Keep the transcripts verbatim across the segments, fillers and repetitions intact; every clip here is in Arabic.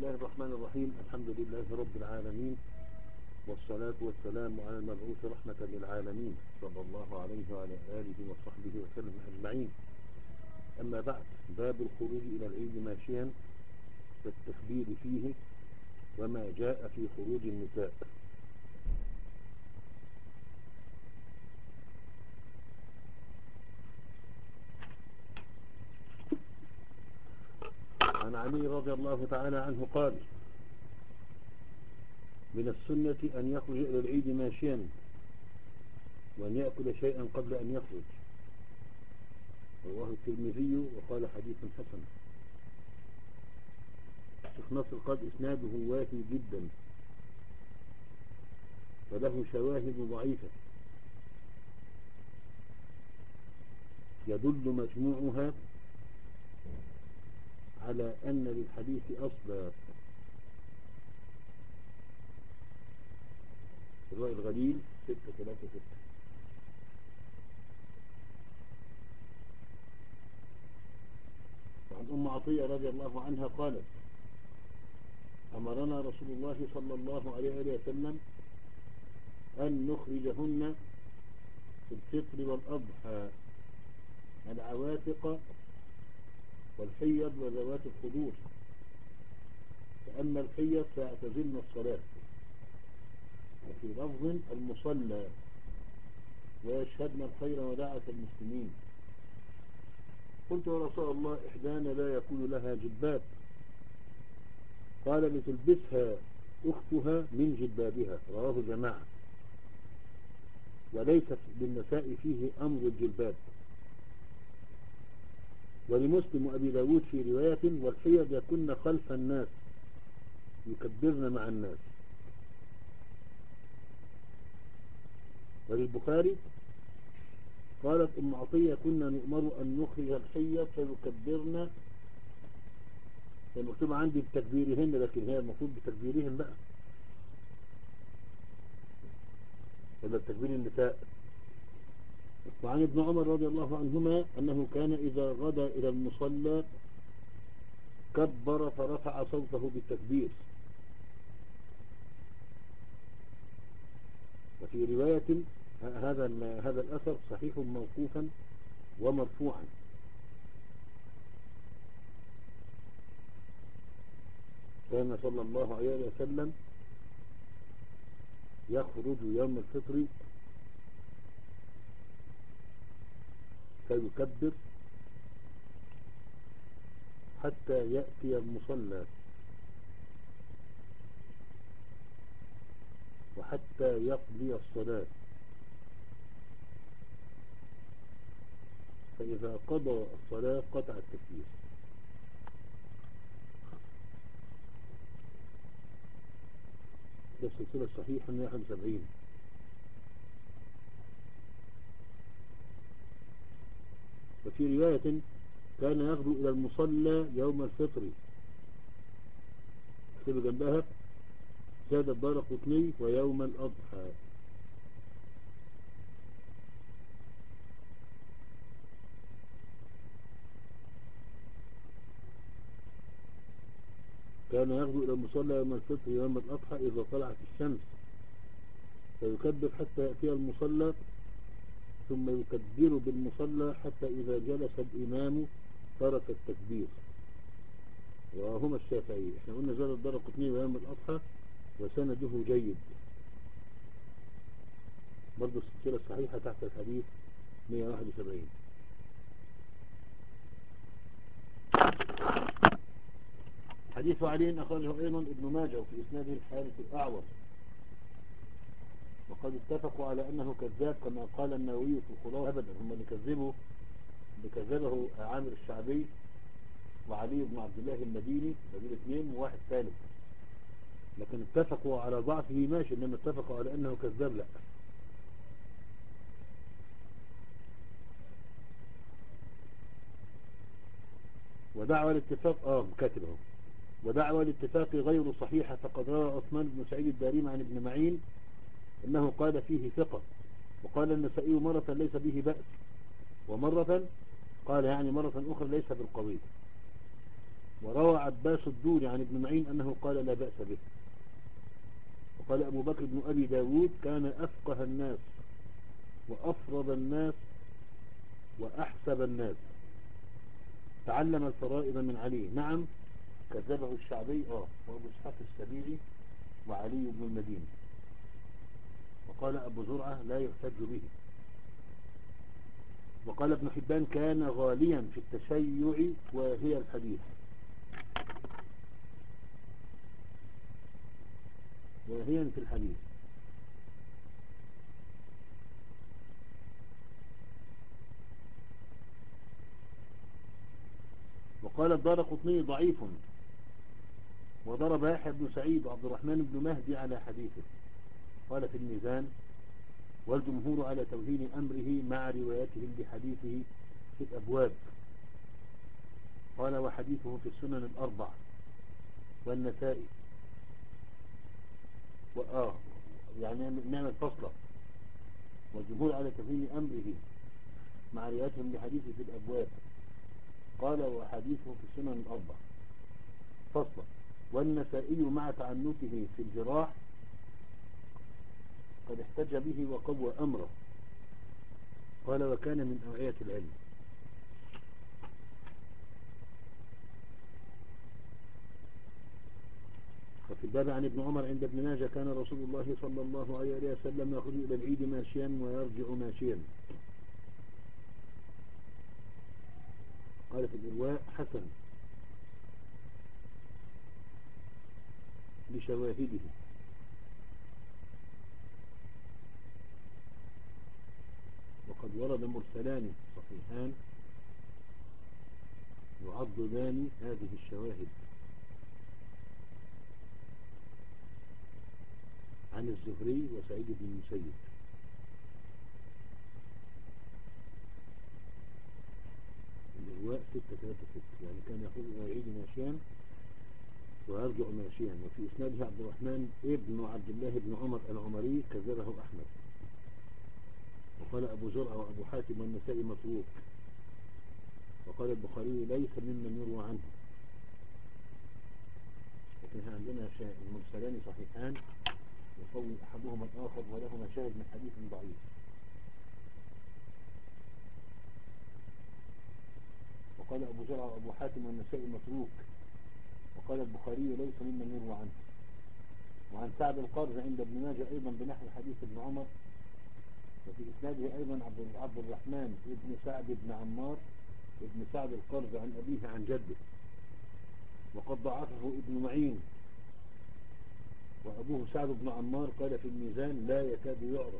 الله الرحمن الرحيم. الحمد لله رب العالمين، والصلاة والسلام على المبعوث رحمة للعالمين صلى الله عليه وعلى آله وصحبه وسلم أجمعين. أما بعد، باب الخروج إلى العيد ماشيا والتخبير فيه وما جاء في خروج النساء. عن علي رضي الله تعالى عنه قال: من السنة أن يخرج إلى العيد ماشيا وأن يأكل شيئا قبل أن يخرج. رواه الترمذي وقال حديث حسن. الشيخ ناصر قال إسناده واهي جدا وله شواهد ضعيفة يدل مجموعها على أن للحديث أصلا. الرأي الغليل ستة ثلاثة ستة. وعن أم عطية رضي الله عنها قالت: أمرنا رسول الله صلى الله عليه وسلم أن نخرجهن في الفطر والأضحى العواتق والحيض وذوات الخدور، فأما الحيض فاعتزلن الصلاة، وفي لفظ المصلى ويشهدن الخير ودعوة المسلمين. قلت: يا رسول الله، إحدانا لا يكون لها جباب. قال: لتلبسها أختها من جبابها. رواه جماعة، وليس بالنساء فيه أمر الجلباب. ولمسلم وأبي داود في رواية: والحيض يكن خلف الناس يكبرن مع الناس. وللبخاري قالت أم عطية: كنا نؤمر أن نخرج الحيض فيكبرن. مكتوب عندي بتكبيرهن، لكن هي المفروض بتكبيرهن بقى، ولا بتكبير النساء. وعن ابن عمر رضي الله عنهما أنه كان إذا غدا إلى المصلى كبر فرفع صوته بالتكبير. وفي رواية هذا هذا الأثر صحيح موقوفا ومرفوعا. كان صلى الله عليه وسلم يخرج يوم الفطر فيكبر حتى يأتي المصلى وحتى يقضي الصلاة، فإذا قضى الصلاة قطع التكبير. ده السلسلة الصحيحة مئة وواحد وسبعين. وفي رواية: كان يغدو إلى المصلى يوم الفطر. اكتبوا جنبها: زاد الدارقطني ويوم الأضحى. كان يغدو إلى المصلى يوم الفطر يوم الأضحى إذا طلعت الشمس، فيكبر حتى يأتي المصلى، ثم يكبر بالمصلى حتى إذا جلس الإمام ترك التكبير. وهما الشافعي. احنا قلنا زاد الدارقطني ويوم الأضحى وسنده جيد. برضو السلسلة الصحيحة تحت الحديث مئة وواحد وسبعين. حديث علي أخرجه أيضا ابن ماجه وفي إسناده الحارث الأعور، وقد اتفقوا على أنه كذاب كما قال النووي في الخلاصة. أبدا، هم اللي كذبوا اللي كذبه عامر الشعبي وعلي بن عبد الله المديني، دول اثنين وواحد ثالث، لكن اتفقوا على ضعفه ماشي، إنما اتفقوا على أنه كذاب لا. ودعوى الاتفاق آه كاتبه ودعوى الاتفاق غير صحيحة، فقد روى عثمان بن سعيد الدارمي عن ابن معين أنه قال فيه ثقة، وقال النسائي مرة ليس به بأس، ومرة قال يعني مرة أخرى ليس بالقوي. وروى عباس الدوري عن ابن معين أنه قال لا بأس به. وقال أبو بكر بن أبي داود كان أفقه الناس وأفرض الناس وأحسب الناس، تعلم الفرائض من علي. نعم كذبه الشعبي آه وأبو إسحاق السبيعي وعلي بن المديني. وقال أبو زرعة لا يحتج به. وقال ابن حبان كان غاليا في التشيع وهي الحديث وهي في الحديث. وقال الدارقطني ضعيف، وضرب يحيى بن سعيد وعبد الرحمن بن مهدي على حديثه. قال في الميزان والجمهور على توهين أمره مع روايتهم بحديثه في الأبواب. قال وحديثه في السنن الأربع والنسائي وآه يعني نعمل فصلة. والجمهور على توهين أمره مع روايتهم بحديثه في الأبواب. قال وحديثه في السنن الأربع فصلة. والنسائي مع تعنته في الجراح قد احتج به وقوى أمره. قال وكان من أوعية العلم. وفي الباب عن ابن عمر عند ابن ماجه كان رسول الله صلى الله عليه وسلم يخرج إلى العيد ماشيا ويرجع ماشيا. قال في الإرواء حسن لشواهده. وقد ورد مرسلان صحيحان يعضدان هذه الشواهد عن الزهري وسعيد بن المسيب. الإرواء ستة ثلاثة ستة يعني كان يخرج إلى العيد ماشيا ويرجع ماشيا. وفي إسناده عبد الرحمن ابن عبد الله بن عمر العمري كذبه أحمد. وقال أبو زرعة وأبو حاتم والنسائي متروك. وقال البخاري ليس ممن يروى عنه. لكن عندنا المرسلان صحيحان يقوي أحدهما الآخر ولهما شاهد من حديث ضعيف. وقال أبو زرعة وأبو حاتم والنسائي متروك. وقال البخاري ليس ممن يروى عنه. وعن سعد القرز عند ابن ماجه أيضا بنحو حديث ابن عمر. وفي إسناده أيضا عبد الرحمن ابن سعد بن عمار ابن سعد القرز عن أبيه عن جده. وقد ضعفه ابن معين. وأبوه سعد بن عمار قال في الميزان لا يكاد يعرف.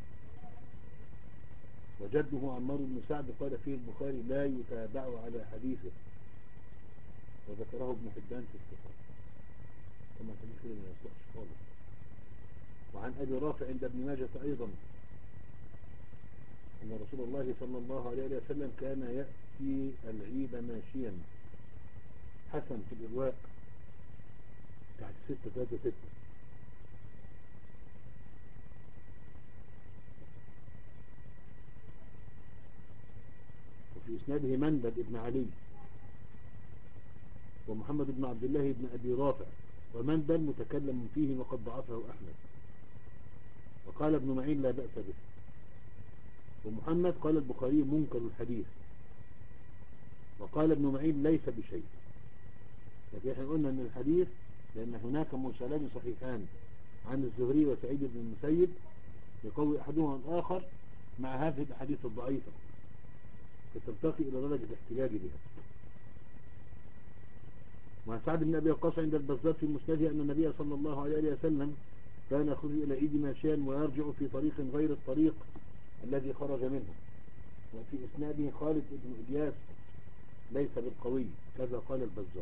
وجده عمار بن سعد قال فيه البخاري لا يتابع على حديثه. وذكره ابن حبان في الصفات كما الحديث كده ما يصلحش خالص. وعن أبي رافع عند ابن ماجه أيضا أن رسول الله صلى الله عليه وسلم كان يأتي العيد ماشيا. حسن في الإرواء تحت ستة ثلاثة ستة. وفي إسناده مندب ابن علي ومحمد بن عبد الله بن أبي رافع. ومندب متكلم فيه وقد ضعفه أحمد. وقال ابن معين لا بأس به. ومحمد قال البخاري منكر الحديث. وقال ابن معين ليس بشيء. لكن احنا قلنا ان الحديث لان هناك مرسلان صحيحان عن الزهري وسعيد بن المسيب يقوي احدهما الاخر مع هذه الاحاديث الضعيفة فترتقي الى درجة الاحتجاج بها. وعن سعد بن ابي وقاص عند البزار في مسنده ان النبي صلى الله عليه وسلم كان يخرج الى عيد ماشيا ويرجع في طريق غير الطريق الذي خرج منه. وفي اسناده خالد بن إلياس ليس بالقوي كذا قال البزار.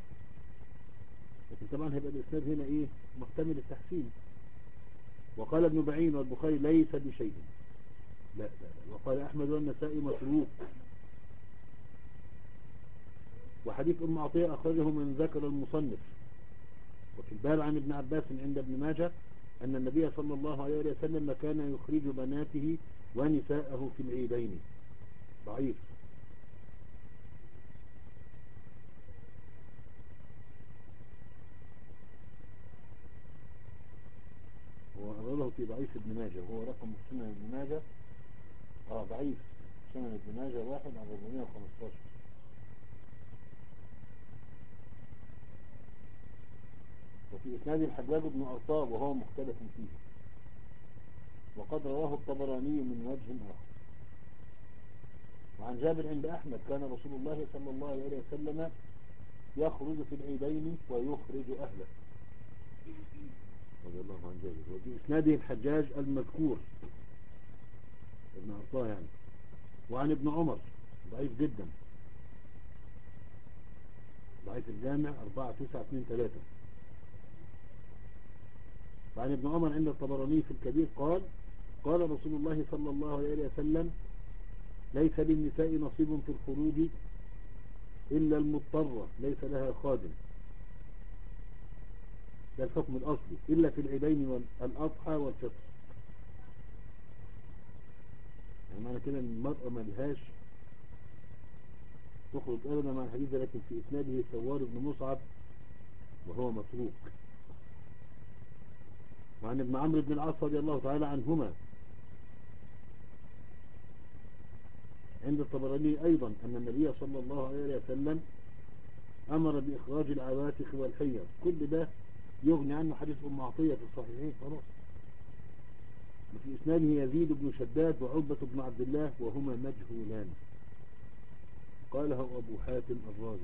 لكن طبعا هيبقى الاسناد هنا ايه محتمل التحسين. وقال ابن بعين والبخاري ليس بشيء. لا لا لا. وقال احمد والنسائي متروك. وحديث ام عطية اخرجه من ذكر المصنف. وفي الباب عن ابن عباس عند ابن ماجه ان النبي صلى الله عليه وسلم كان يخرج بناته ونساءه في العيدين. ضعيف. في ضعيف ابن ماجه، وهو رقم سنن ابن ماجه اه ضعيف سنن ابن ماجه واحد على أربعمائة وخمسة عشر. وفي إسناد الحجاج بن أرطاب وهو مختلف فيه، وقد رواه الطبراني من وجه آخر. وعن جابر عند أحمد كان رسول الله صلى الله عليه وسلم يخرج في العيدين ويخرج أهله، رضي الله عن جابر. وفي إسناده الحجاج المذكور ابن أرطاه يعني. وعن ابن عمر ضعيف جدا، ضعيف الجامع أربعة تسعة اثنين ثلاثة. وعن ابن عمر عند الطبراني في الكبير قال قال رسول الله صلى الله عليه وسلم ليس للنساء نصيب في الخروج إلا المضطرة ليس لها خادم. ده الحكم الأصلي، إلا في العيدين والأضحى والفطر. يعني معنى كده ان المرأة ما لهاش تخرج أبدا مع الحديث، لكن في إسناده ثوار بن مصعب وهو متروك. وعن ابن عمرو بن العاص رضي الله تعالى عنهما عند الطبراني أيضا أن النبي صلى الله عليه وسلم أمر بإخراج العواتق والحيض. كل ده يغني عنه حديث أم عطية في الصحيحين خلاص. وفي إسناده يزيد بن شداد وعقبة بن عبد الله وهما مجهولان، قاله أبو حاتم الرازي.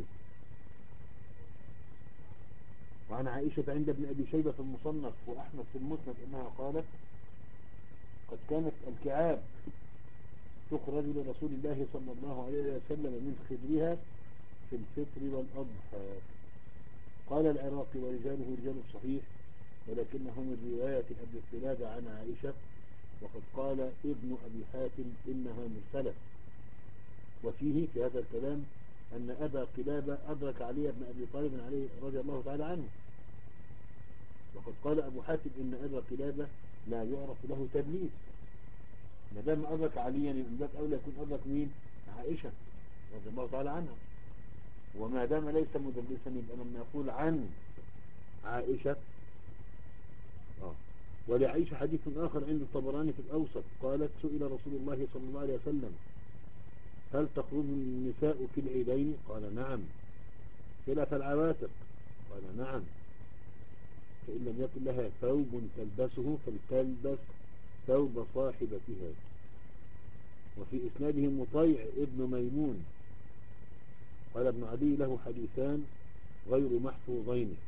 وعن عائشة عند ابن أبي شيبة في المصنف وأحمد في المسند أنها قالت قد كانت الكعاب تخرج لرسول الله صلى الله عليه وسلم من خدرها في الفطر والأضحى. قال العراقي ورجاله رجال الصحيح ولكنه من رواية أبي القلادة عن عائشة، وقد قال ابن أبي حاتم إنها مرسلة. وفيه في هذا الكلام أن أبا قلابة أدرك علي بن أبي طالب عليه رضي الله تعالى عنه، وقد قال أبو حاتم إن أبا قلابة لا يعرف له تدليس. ما دام أدرك عليا من باب أولى يكون أدرك مين؟ عائشة رضي الله تعالى عنها. وما دام ليس مدلسا يبقى لما يقول عن عائشة آه. ولعائشة حديث آخر عند الطبراني في الأوسط قالت سئل رسول الله صلى الله عليه وسلم هل تخرج النساء في العيدين؟ قال نعم. خلاف العواتق؟ قال نعم. فإن لم يكن لها ثوب تلبسه فلتلبس ثوب صاحبتها. وفي إسناده مطيع ابن ميمون قال ابن عدي له حديثان غير محفوظين.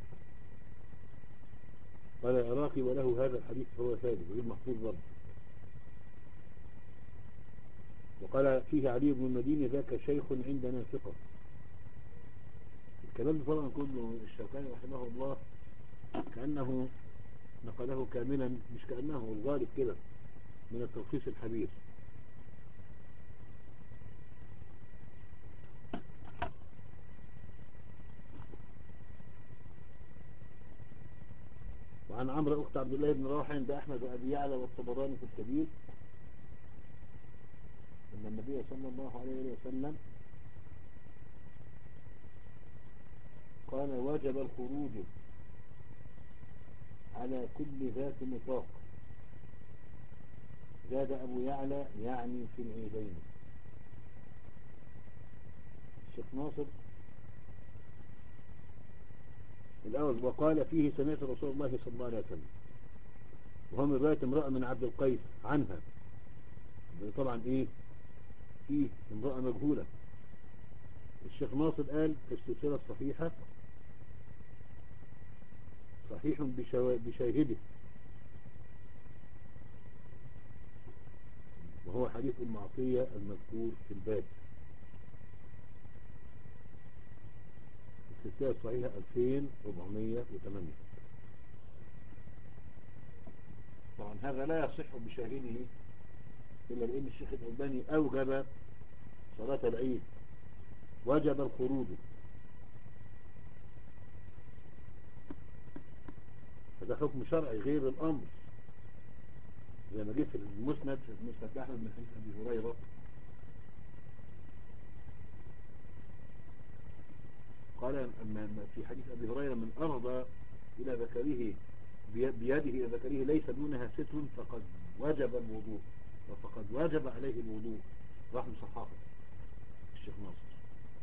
قال العراقي وله هذا الحديث فهو ثابت غير محفوظ ضبط. وقال فيه علي بن المديني ذاك شيخ عندنا ثقة. الكلام ده طبعا كله الشوكاني رحمه الله كأنه نقله كاملا، مش كأنه الغالب كده من التلخيص الحبير. وعن عمرو أخت عبد الله بن رواحة عند أحمد وأبي يعلى والطبراني في الكبير أن النبي صلى الله عليه وسلم قال وجب الخروج على كل ذات نطاق. زاد أبو يعلى يعني في العيدين. الشيخ ناصر الأول وقال فيه سمعت رسول الله صلى الله عليه وسلم، وهو من رواية امرأة من عبد القيس عنها. طبعا ايه فيه امرأة مجهولة. الشيخ ناصر قال في السلسلة الصحيحة صحيح بشاهده، وهو حديث أم عطية المذكور في الباب. السلسلة الصحيحة ألفين وأربعمائة وثمانية. طبعا هذا لا يصح بشاهده إلا لأن الشيخ الألباني أوجب صلاة العيد، وجب الخروج. هذا حكم شرعي غير الأمر، زي ما جه في المسند في المسند أحمد من حديث أبي هريرة قال أما في حديث أبي هريرة من أرضى إلى ذكره بي- بيده إلى ذكره ليس دونها ستر فقد وجب الوضوء وفقد وجب عليه الوضوء. راح مصححه الشيخ ناصر،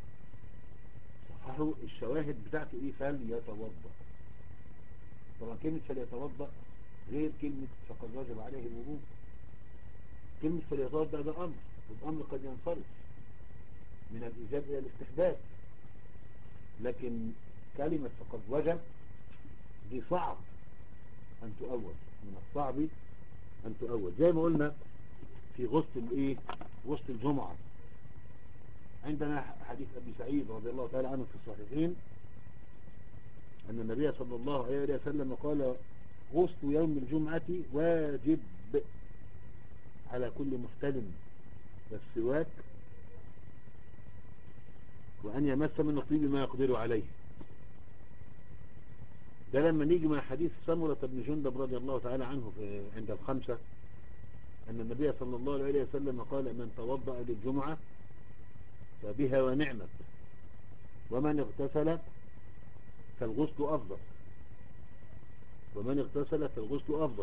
صححه الشواهد بتاعته ايه؟ فليتوضأ. طبعا كلمة فليتوضأ غير كلمة فقد وجب عليه الوضوء. كلمة فليتوضأ ده أمر، والأمر قد ينصرف من الإيجاب إلى الاستحباب، لكن كلمة فقد وجب دي صعب أن تؤول، من الصعب أن تؤول. زي ما قلنا في غسل الإيه؟ غسل الجمعة، عندنا حديث أبي سعيد رضي الله تعالى عنه في الصحيحين أن النبي صلى الله عليه وسلم قال غسل يوم الجمعة واجب على كل محتلم والسواك وأن يمس من طيب ما يقدر عليه. ده لما نيجي مع حديث سمرة بن جندب رضي الله تعالى عنه في عند الخمسة أن النبي صلى الله عليه وسلم قال من توضأ للجمعة فبها ونعمت ومن اغتسل فالغسل أفضل ومن اغتسل فالغسل أفضل.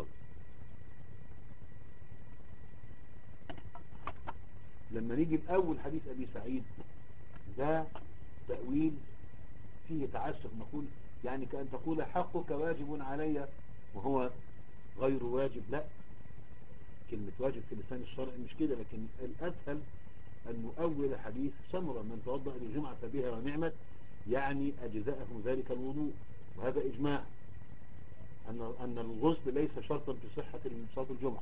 لما نيجي بأول حديث أبي سعيد ده تأويل فيه تعسف، نقول يعني كأن تقول حقك واجب علي وهو غير واجب. لا، كلمة واجب في لسان الشرع مش كده، لكن الأسهل أن نؤول حديث سمرة من توضأ للجمعة فبها ونعمت، يعني أجزاءه ذلك الوضوء. وهذا إجماع أن أن الغسل ليس شرطا في صحة صلاة الجمعة.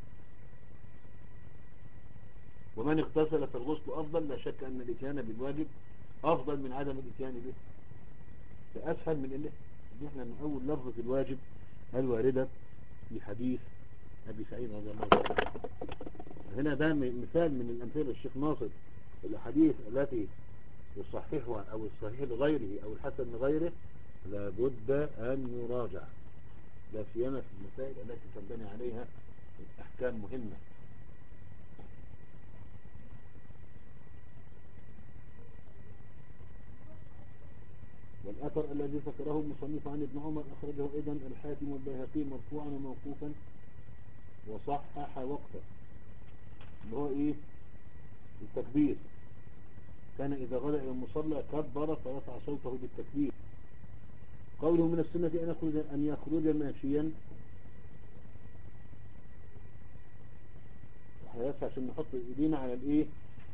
ومن اغتسل فالغسل أفضل، لا شك أن الاتيان بالواجب أفضل من عدم الاتيان به. فأسهل من إن إحنا نؤول لفظة الواجب الواردة في حديث أبي سعيد رضي الله عنه. هنا ده مثال من الأمثلة الشيخ ناصر، الأحاديث التي يصححها أو الصحيح لغيره أو الحسن لغيره لابد أن يراجع، لا سيما في المسائل التي تنبني عليها أحكام مهمة. والأثر الذي ذكره المصنف عن ابن عمر أخرجه أيضا الحاكم والبيهقي مرفوعا وموقوفا وصحح وقفه، اللي هو إيه؟ التكبير. كان إذا غدا إلى المصلى كبر فرفع صوته بالتكبير. قوله من السنة أن يخرج أن يخرج ماشيا، بس عشان نحط إيدينا على الإيه؟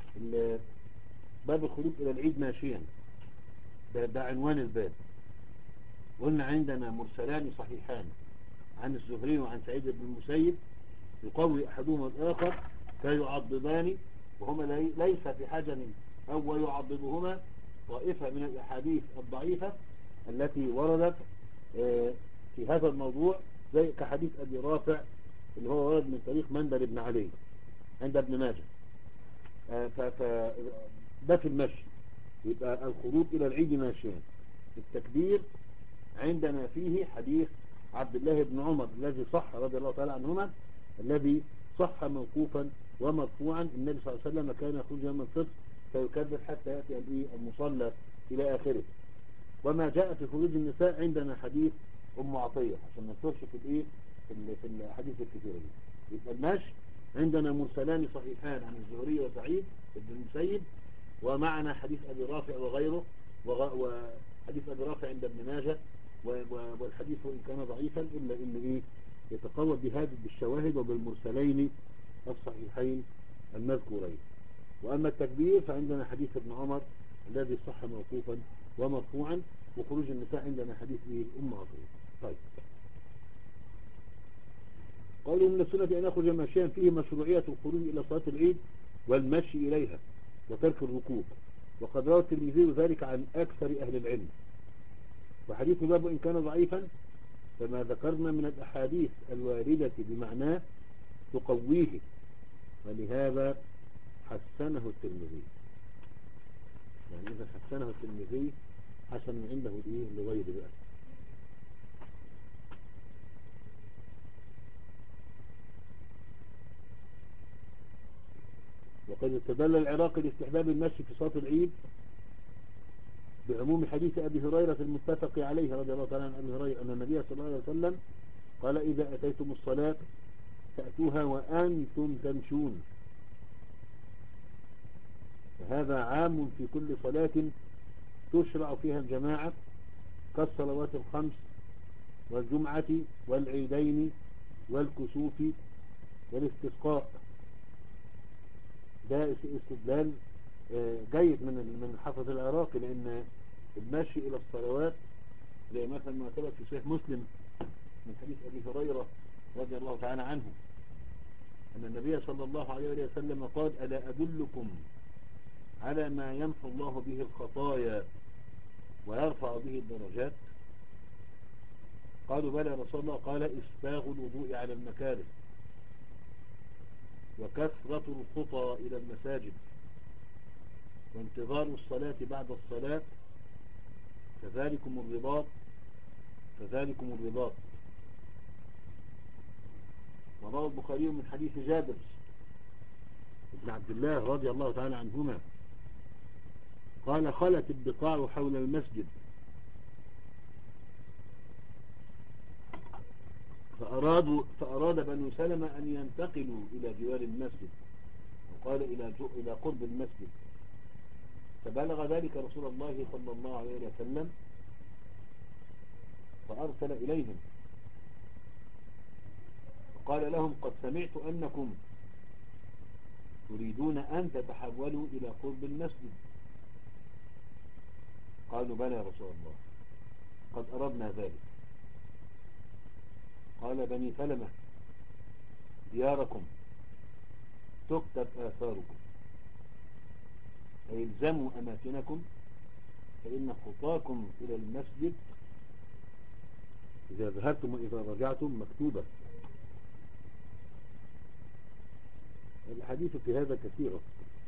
باب الخروج إلى العيد ماشيا، ده, ده عنوان الباب. قلنا عندنا مرسلان صحيحان عن الزهري وعن سعيد بن المسيب يقوي أحدهما الآخر فيعضدان، وهما ليس بحجم أو يعضدهما طائفة من الأحاديث الضعيفة التي وردت في هذا الموضوع، زي كحديث أبي رافع اللي هو ورد من طريق منبر بن علي عند ابن ماجه. فده في المشي، يبقى الخروج إلى العيد ماشيا. التكبير عندنا فيه حديث عبد الله بن عمر الذي صح رضي الله تعالى عنهما، الذي صح موقوفا ومرفوعا. النبي صلى الله عليه وسلم كان يخرج يوم الفطر فيكبر حتى يأتي المصلى إلى آخره. وما جاء في خروج النساء عندنا حديث أم عطية، عشان ما نصرش في الإيه في الحديث الكثيرة دي. يبقى المشي عندنا مرسلان صحيحان عن الزهري وسعيد بن المسيب، ومعنا حديث أبي رافع وغيره، وحديث أبي رافع عند ابن ماجه، والحديث وإن كان ضعيفا إلا إن إيه يتقوى بهذا بالشواهد وبالمرسلين الصحيحين المذكورين. وأما التكبير فعندنا حديث ابن عمر الذي صح موقوفا ومرفوعا، وخروج النساء عندنا حديث إيه أم عطية. طيب، قوله من السنة أن يخرج ماشيا فيه مشروعية الخروج إلى صلاة العيد والمشي إليها وترك الركوب، وقد روى الترمذي ذلك عن أكثر أهل العلم. وحديث باب إن كان ضعيفا فما ذكرنا من الأحاديث الواردة بمعناه تقويه، ولهذا حسنه الترمذي. يعني إذا حسنه الترمذي حسن عنده إيه لغير بأس. وقد استدل العراقي لاستحباب المشي في صلاة العيد بعموم حديث أبي هريرة المتفق عليه رضي الله تعالى عن أبي هريرة أن النبي صلى الله عليه وسلم قال إذا أتيتم الصلاة فأتوها وأنتم تمشون. فهذا عام في كل صلاة تشرع فيها الجماعة كالصلوات الخمس والجمعة والعيدين والكسوف والاستسقاء. ده استدلال جيد من من حافظ العراقي، لأن المشي إلى الصلوات زي مثلا ما ثبت في صحيح مسلم من حديث أبي هريرة رضي الله تعالى عنه أن النبي صلى الله عليه وسلم قال: ألا أدلكم على ما يمحو الله به الخطايا ويرفع به الدرجات؟ قالوا: بلى يا رسول الله. قال: إسباغ الوضوء على المكاره وكثرة الخطى إلى المساجد وانتظار الصلاة بعد الصلاة فذلكم الرباط فذلكم الرباط. وروى البخاري من حديث جابر بن عبد الله رضي الله تعالى عنهما قال: خلت البقاع حول المسجد فأرادوا فأراد بنو سلمة أن ينتقلوا إلى جوار المسجد، وقال إلى إلى قرب المسجد، فبلغ ذلك رسول الله صلى الله عليه وسلم فأرسل إليهم وقال لهم: قد سمعت أنكم تريدون أن تتحولوا إلى قرب المسجد. قالوا: بلى يا رسول الله، قد أردنا ذلك. قال: بني سلمة دياركم تكتب آثاركم، فيلزموا أماكنكم، فإن خطاكم إلى المسجد إذا ذهبتم وإذا رجعتم مكتوبة. الحديث في هذا كثيرة.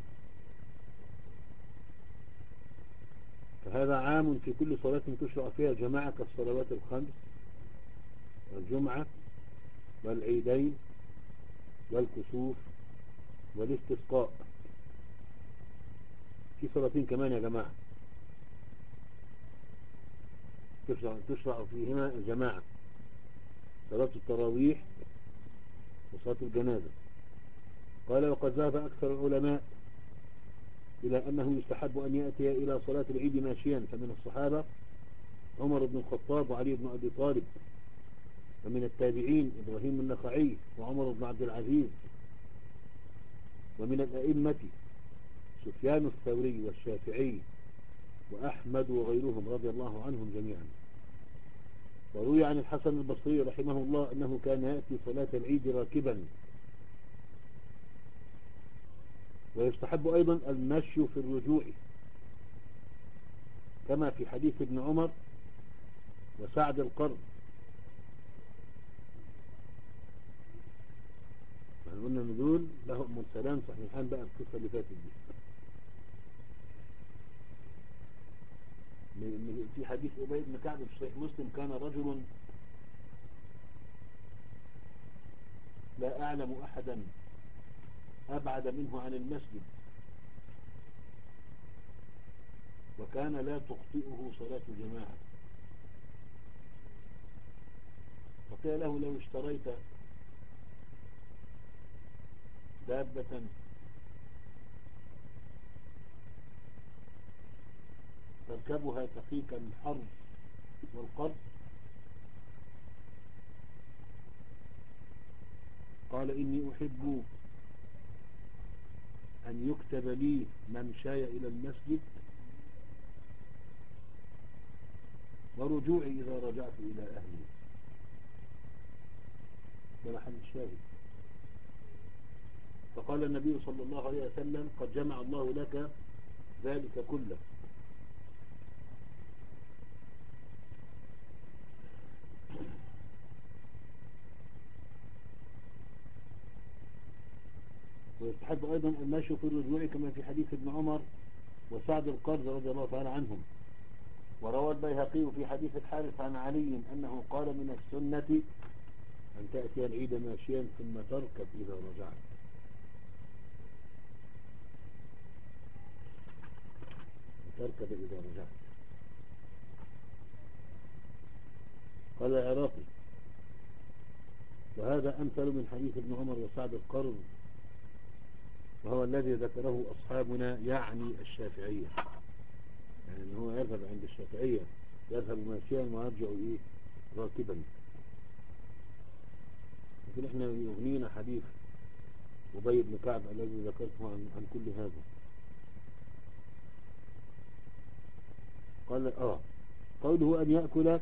فهذا عام في كل صلاة تشرع فيها الجماعة كالصلوات الخمس والجمعة والعيدين والكسوف والاستسقاء. في صلاتين كمان يا جماعة تشرع, تشرع فيهما الجماعة: صلاة التراويح وصلاة الجنازة. قال: وقد ذهب أكثر العلماء إلى أنه يستحب أن يأتي إلى صلاة العيد ماشيا، فمن الصحابة عمر بن الخطاب وعلي بن أبي طالب، ومن التابعين إبراهيم النخعي وعمر بن عبد العزيز، ومن الأئمة سفيان الثوري والشافعي وأحمد وغيرهم رضي الله عنهم جميعا. وروي عن الحسن البصري رحمه الله أنه كان يأتي صلاة العيد راكبا. ويستحب أيضا المشي في الرجوع كما في حديث ابن عمر وسعد القرن. يعني قلنا ان دول لهم مرسلان صحيحان بقى القصة اللي فاتت دي. في حديث أبي بن كعب في صحيح مسلم: كان رجل لا أعلم أحدا أبعد منه عن المسجد، وكان لا تخطئه صلاة الجماعة، فقيل له: لو اشتريت دابة تركبها تقيك الحر والقرص، قال: إني أحب أن يكتب لي ممشاي إلى المسجد ورجوعي إذا رجعت إلى أهلي. ده محل الشاهد. فقال النبي صلى الله عليه وسلم: قد جمع الله لك ذلك كله. ويستحب أيضا المشي في الرجوع كما في حديث ابن عمر وسعد القرن رضي الله تعالى عنهم. وروى البيهقي في حديث الحارث عن علي أنه قال: من السنة أن تأتي العيد ماشيا ثم تركب إذا رجعت. تركب إذا رجعت. قال العراقي: وهذا أمثل من حديث ابن عمر وسعد القرن، وهو الذي ذكره أصحابنا يعني الشافعية، يعني أنه هو يذهب عند الشافعية يذهب ماشيا ويرجع إيه راكبا. لكن احنا يغنينا حديث أبي بن كعب الذي ذكرته عن, عن كل هذا. قال آه قوله أن يأكل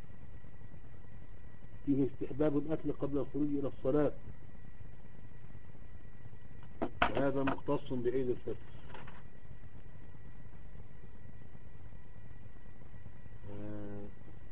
فيه استحباب الأكل قبل الخروج إلى الصلاة، وهذا مختص بعيد الفطر. آه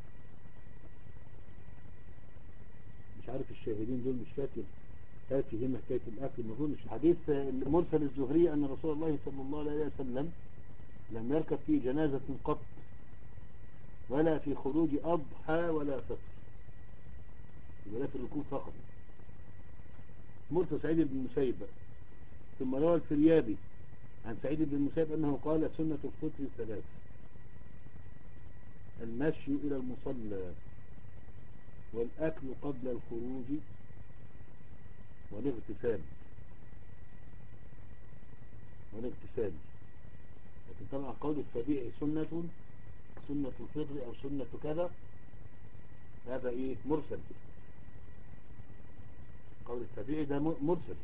مش عارف الشاهدين دول، مش فاكر هاتي هنا حكاية الأكل. ما أظنش حديث مرسل الزهري أن رسول الله صلى الله عليه وسلم لم يركب في جنازة قط ولا في خروج أضحى ولا فطر، ولا في الركوب فقط. مرسل سعيد بن المسيب. ثم روى الفريابي عن سعيد بن المسيب أنه قال سنة الفطر ثلاث: المشي إلى المصلى، والأكل قبل الخروج، والاغتسال والاغتسال لكن طبعا قول التابعي سنة سنة الفطر أو سنة كذا، هذا إيه مرسل. قول التابعي ده مرسل،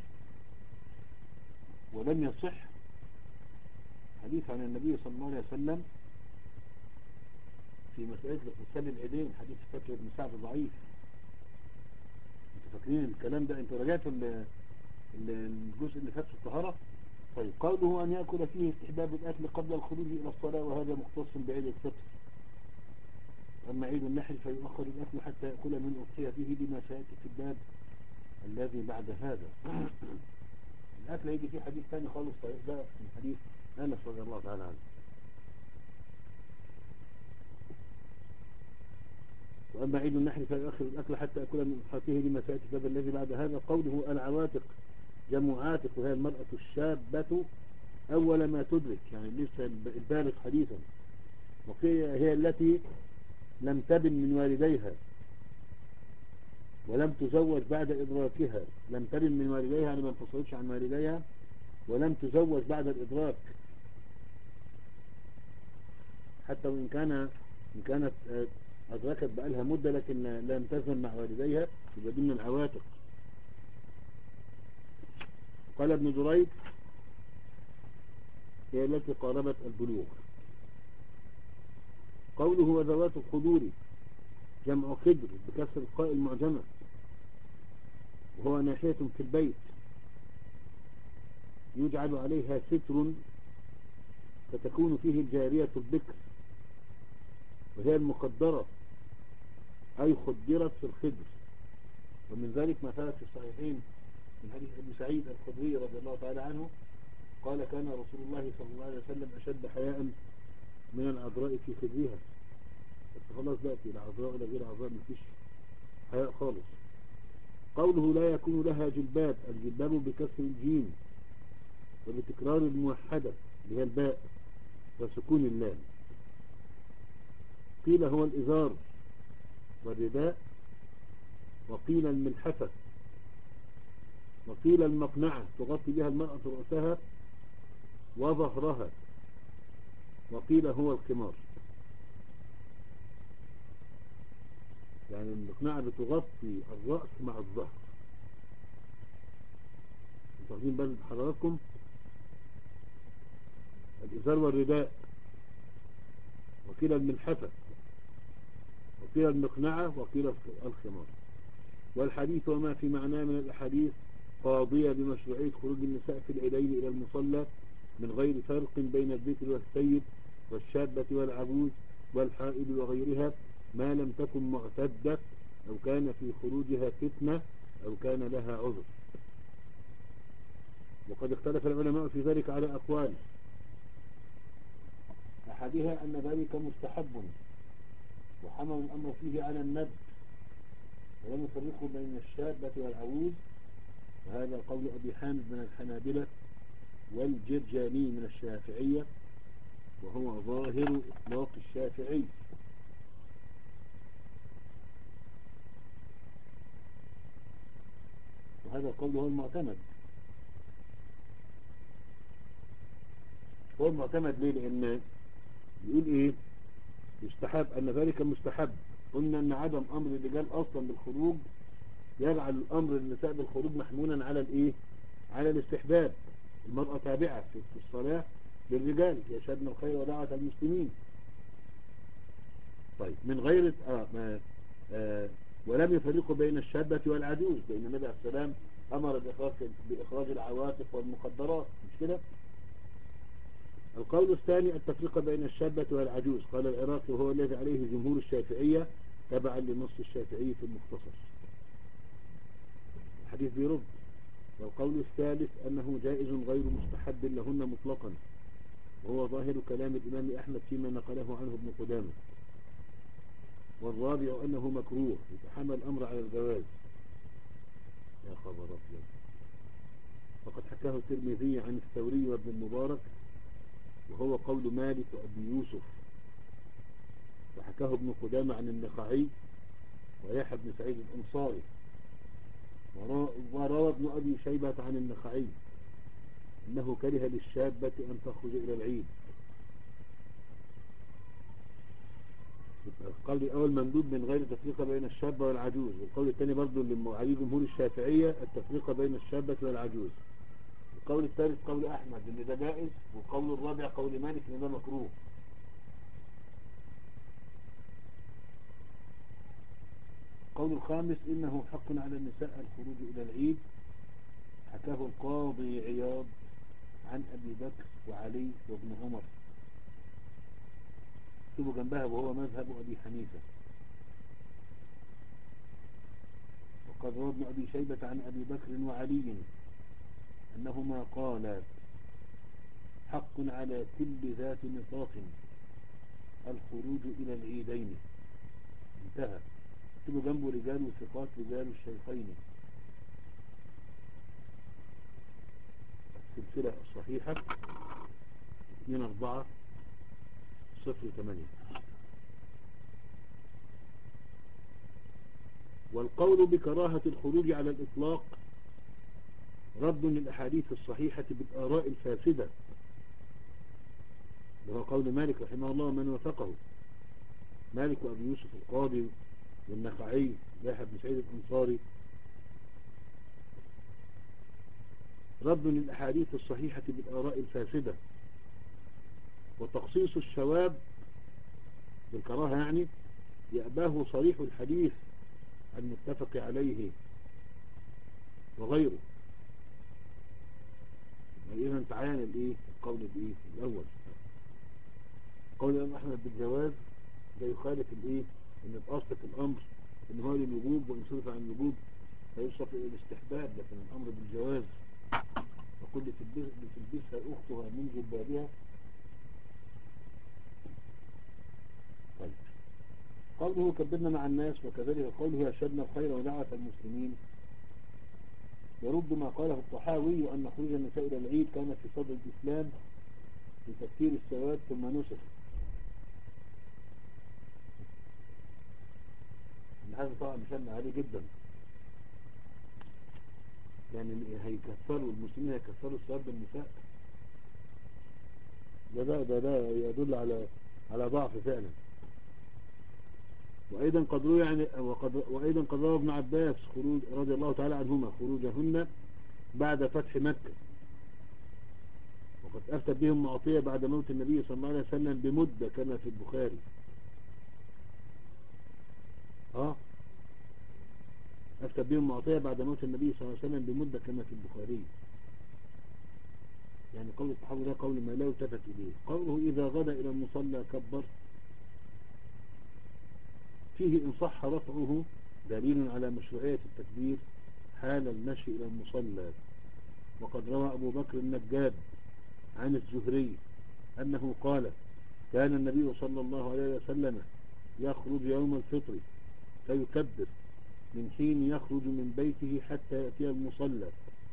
ولم يصح حديث عن النبي صلى الله عليه وسلم في مسألة اغتسال اليدين. حديث فتح بن سعد ضعيف. انتوا فاكرين الكلام ده؟ انتوا رجعتوا الجزء اللي فات في الطهارة. طيب قوله أن يأكل فيه استحباب الأكل قبل الخروج إلى الصلاة، وهذا مختص بعيد الفطر. أما عيد النحر فيؤخر الأكل حتى يأكل من أضحيته بما سيأتي في الباب الذي بعد هذا. الأكل يجي فيه حديث ثاني خالص صحيح ده من حديث أنس رضي الله تعالى عنه. وأما عيد النحر فيؤخر الأكل حتى يأكل من أضحيته بما سيأتي في الباب الذي بعد هذا. قوله العواتق جمع عاتق، وهي المرأة الشابة أول ما تدرك، يعني لسه البالغ حديثا. وهي التي لم تبن من والديها ولم تزوج بعد إدراكها. لم تبن من والديها يعني ما انفصلتش عن والديها، ولم تزوج بعد الإدراك، حتى وإن كان إن كانت أدركت بقالها مدة لكن لم تزن مع والديها، يبقى دي من العواتق. قال ابن دريد هي التي قاربت البلوغ. قوله وذوات الخدور جمع خدر بكسر القاء المعجمة، وهو ناحية في البيت يجعل عليها ستر فتكون فيه الجارية البكر، وهي المقدرة أي خدرت في الخدر. ومن ذلك ما ثبت في الصحيحين من حديث أبي سعيد الخدري رضي الله تعالى عنه قال كان رسول الله صلى الله عليه وسلم أشد حياء من العذراء في خدرها. بس خلاص دلوقتي لا عذراء ولا غير عذراء، مفيش حياء خالص. قوله لا يكون لها جلباب، الجلباب بكسر الجيم وبتكرار الموحدة اللي هي الباء وسكون اللام. قيل هو الإزار والرداء، وقيل الملحفة، وقيل المقنعة تغطي بها المرأة رأسها وظهرها، وقيل هو الخمار. يعني المقنعة بتغطي الرأس مع الظهر. انتوا واخدين بال حضراتكم؟ الإزار والرداء، وقيل الملحفة، وقيل المقنعة، وقيل الخمار. والحديث وما في معناه من الأحاديث قاضية بمشروعية خروج النساء في العيدين إلى المصلى من غير فرق بين الذكر والسيد والشابة والعجوز والحائض وغيرها، ما لم تكن معتدة أو كان في خروجها فتنة أو كان لها عذر. وقد اختلف العلماء في ذلك على أقوال، أحدها أن ذلك مستحب وحمل الأمر فيه على الندب، ولم يفرقوا بين الشابة والعجوز، وهذا قول أبي حامد من الحنابلة والجرجاني من الشافعية، وهو ظاهر إطلاق الشافعي. وهذا القول هو المعتمد. هو المعتمد ليه؟ لأن بيقول إيه؟ يستحب أن ذلك مستحب. قلنا أن عدم أمر الرجال أصلا بالخروج يجعل الأمر النساء بالخروج محمولا على الإيه؟ على الاستحباب. المرأة تابعة في الصلاة للرجال يشهدن الخير ودعوة المسلمين. طيب من غير آه ما آه ولم يفرقوا بين الشابة والعجوز، لأن النبي عليه السلام أمر بإخراج, بإخراج العواتق والمخدرات، مش كده؟ القول الثاني التفريق بين الشابة والعجوز. قال العراقي وهو الذي عليه جمهور الشافعية تبعا لنص الشافعي في المختصر. الحديث بيرد. والقول الثالث أنه جائز غير مستحب لهن مطلقا، وهو ظاهر كلام الإمام أحمد فيما نقله عنه ابن قدامة. والرابع أنه مكروه، يتحمل الأمر على الجواز. يا خبر أبيض. فقد حكاه الترمذي عن الثوري وابن المبارك، وهو قول مالك وأبي يوسف. وحكاه ابن قدامة عن النخعي ويحيى بن سعيد الأنصاري. وروى ابن أبي شيبة عن النخعي أنه كره للشابة أن تخرج إلى العيد. القول الأول مندوب من غير تفريق بين الشابة والعجوز. والقول الثاني برضو اللي عليه جمهور الشافعية التفريق بين الشابة والعجوز. القول الثالث قول أحمد إن ده جائز، والقول الرابع قول مالك إن ده مكروه. القول الخامس إنه حق على النساء الخروج إلى العيد. حكاه القاضي عياض عن أبي بكر وعلي وابن عمر. اكتبوا جنبها وهو مذهب أبي حنيفة. وقد روى ابن أبي شيبة عن أبي بكر وعلي أنهما قالا حق على كل ذات نطاق الخروج إلى العيدين. انتهى. اكتبوا جنبه رجال وثقات رجال الشيخين. السلسلة الصحيحة اثنين أربعة صفر ثمانية. والقول بكراهة الخروج على الإطلاق رد للأحاديث الصحيحة بالآراء الفاسدة، وهو قول مالك رحمه الله من وثقه، مالك وأبي يوسف القاضي والنخعي يحيى بن سعيد الأنصاري. رد للأحاديث الصحيحة بالآراء الفاسدة، وتخصيص الشواب بالكراهة يعني يأباه صريح الحديث المتفق عليه وغيره. إذا تعالى الإيه القول الإيه الأول قول الإمام أحمد بالجواز ده يخالف الإيه إن الأصل في الأمر إن هو للوجوب، وإن صرف عن الوجوب فيصرف إلى الاستحباب، لكن الأمر بالجواز. وكل تلبسها أختها من جلبابها. طيب قوله كبرنا مع الناس وكذلك قوله أشهدنا الخير ودعوة المسلمين يرد ما قاله الطحاوي أن خروج النساء إلى العيد كان في صدر الإسلام لتكثير السواد ثم نسخ. هذا طبعا مثال عالي جدا، يعني هيكثروا المسلمين هيكثروا السواد بالنساء. ده ده ده, ده يدل على على ضعف فعلا. وأيضا قد روى يعني وقد وأيضا قد روى ابن عباس خروج رضي الله تعالى عنهما خروجهن بعد فتح مكة، وقد أفتى بهم معطية بعد موت النبي صلى الله عليه وسلم بمدة كما في البخاري. اه أفتى بهم معطية بعد موت النبي صلى الله عليه وسلم بمدة كما في البخاري. يعني قول الصحابة ده قول ما لا يلتفت إليه. قوله إذا غدا إلى المصلى كبر فيه إن صح رفعه دليل على مشروعية التكبير حال المشي إلى المصلى. وقد روى أبو بكر النجاد عن الزهري أنه قال كان النبي صلى الله عليه وسلم يخرج يوم الفطر فيكبر من حين يخرج من بيته حتى يأتي المصلى،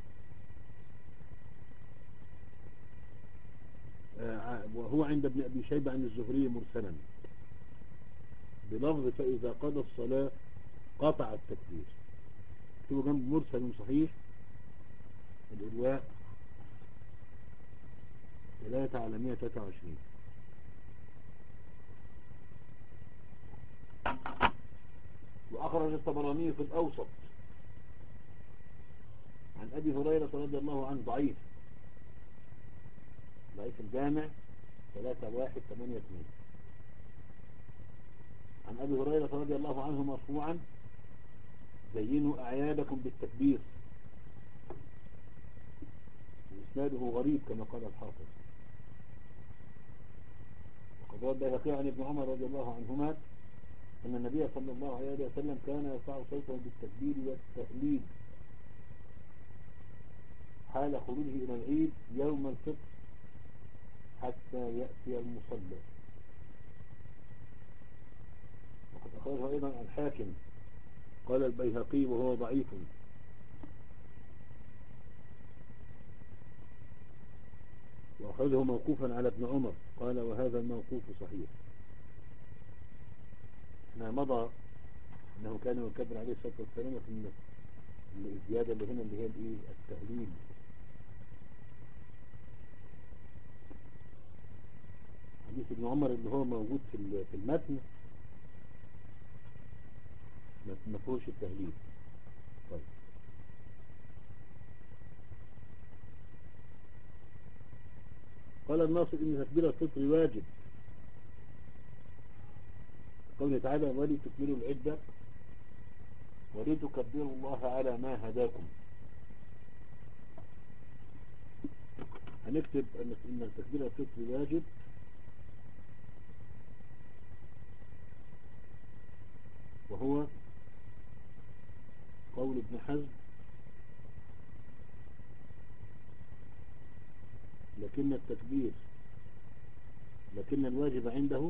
وهو عند ابن أبي شيبة عن الزهري مرسلا بلفظ فإذا قضى الصلاة قطع التكبير. اكتبوا جنب مرسل صحيح الإرواء ثلاثة على مئة وثلاثة وعشرين. وأخرج الطبراني في الأوسط عن أبي هريرة رضي الله عنه، ضعيف ضعيف الجامع ثلاثة واحد ثمانية اثنين، عن أبي هريرة رضي الله عنه مرفوعا: زينوا أعيادكم بالتكبير. وإسناده غريب كما قال الحافظ. وقد روى البيهقي عن ابن عمر رضي الله عنهما أن النبي صلى الله عليه وسلم كان يرفع صوته بالتكبير والتهليل حال خروجه إلى العيد يوم الفطر حتى يأتي المصلى. وقد أخرجه أيضا الحاكم، قال البيهقي وهو ضعيف. وأخرجه موقوفا على ابن عمر، قال وهذا الموقوف صحيح. احنا مضى أنه كان يكبر عليه الصلاة والسلام في الزيادة اللي هنا اللي هي الايه التهليل. حديث ابن عمر اللي هو موجود في في المتن ما فيهوش التهليل. طيب قال الناصر إن تكبير الفطر واجب، قوله تعالى: ولتكملوا العدة ولتكبروا الله على ما هداكم. هنكتب أن تكبير الفطر واجب، وهو قول ابن حزم: لكن التكبير لكن الواجب عنده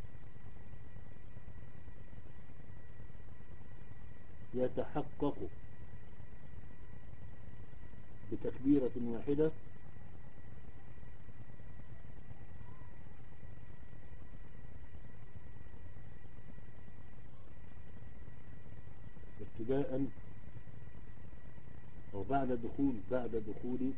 يتحقق بتكبيرة واحدة ابتداء أو بعد دخول بعد دخول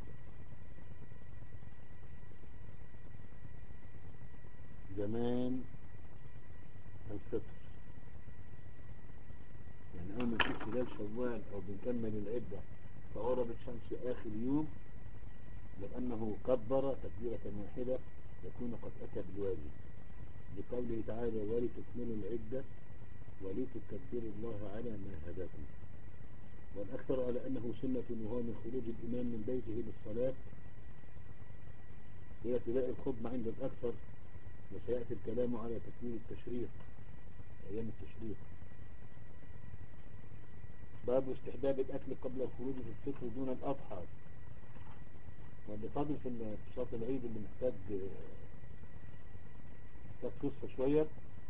زمان الفطر. يعني أول ما نشوف خلال شوال أو بنكمل العدة فغربت شمس آخر يوم، لأنه كبر تكبيرة واحدة يكون قد أتى بالواجب، لقوله تعالى: ولتكملوا العدة ولتكبروا الله على ما هداكم. والأكثر على أنه سنة، وهو من خروج الإمام من بيته للصلاة هي ابتداء الخطبة عند الأكثر. وسيأتي الكلام على تكبير التشريق، أيام التشريق. باب استحباب الأكل قبل الخروج في الفطر دون الأضحى. واللي فاضل في صلاة العيد اللي محتاج محتاج قصة شوية،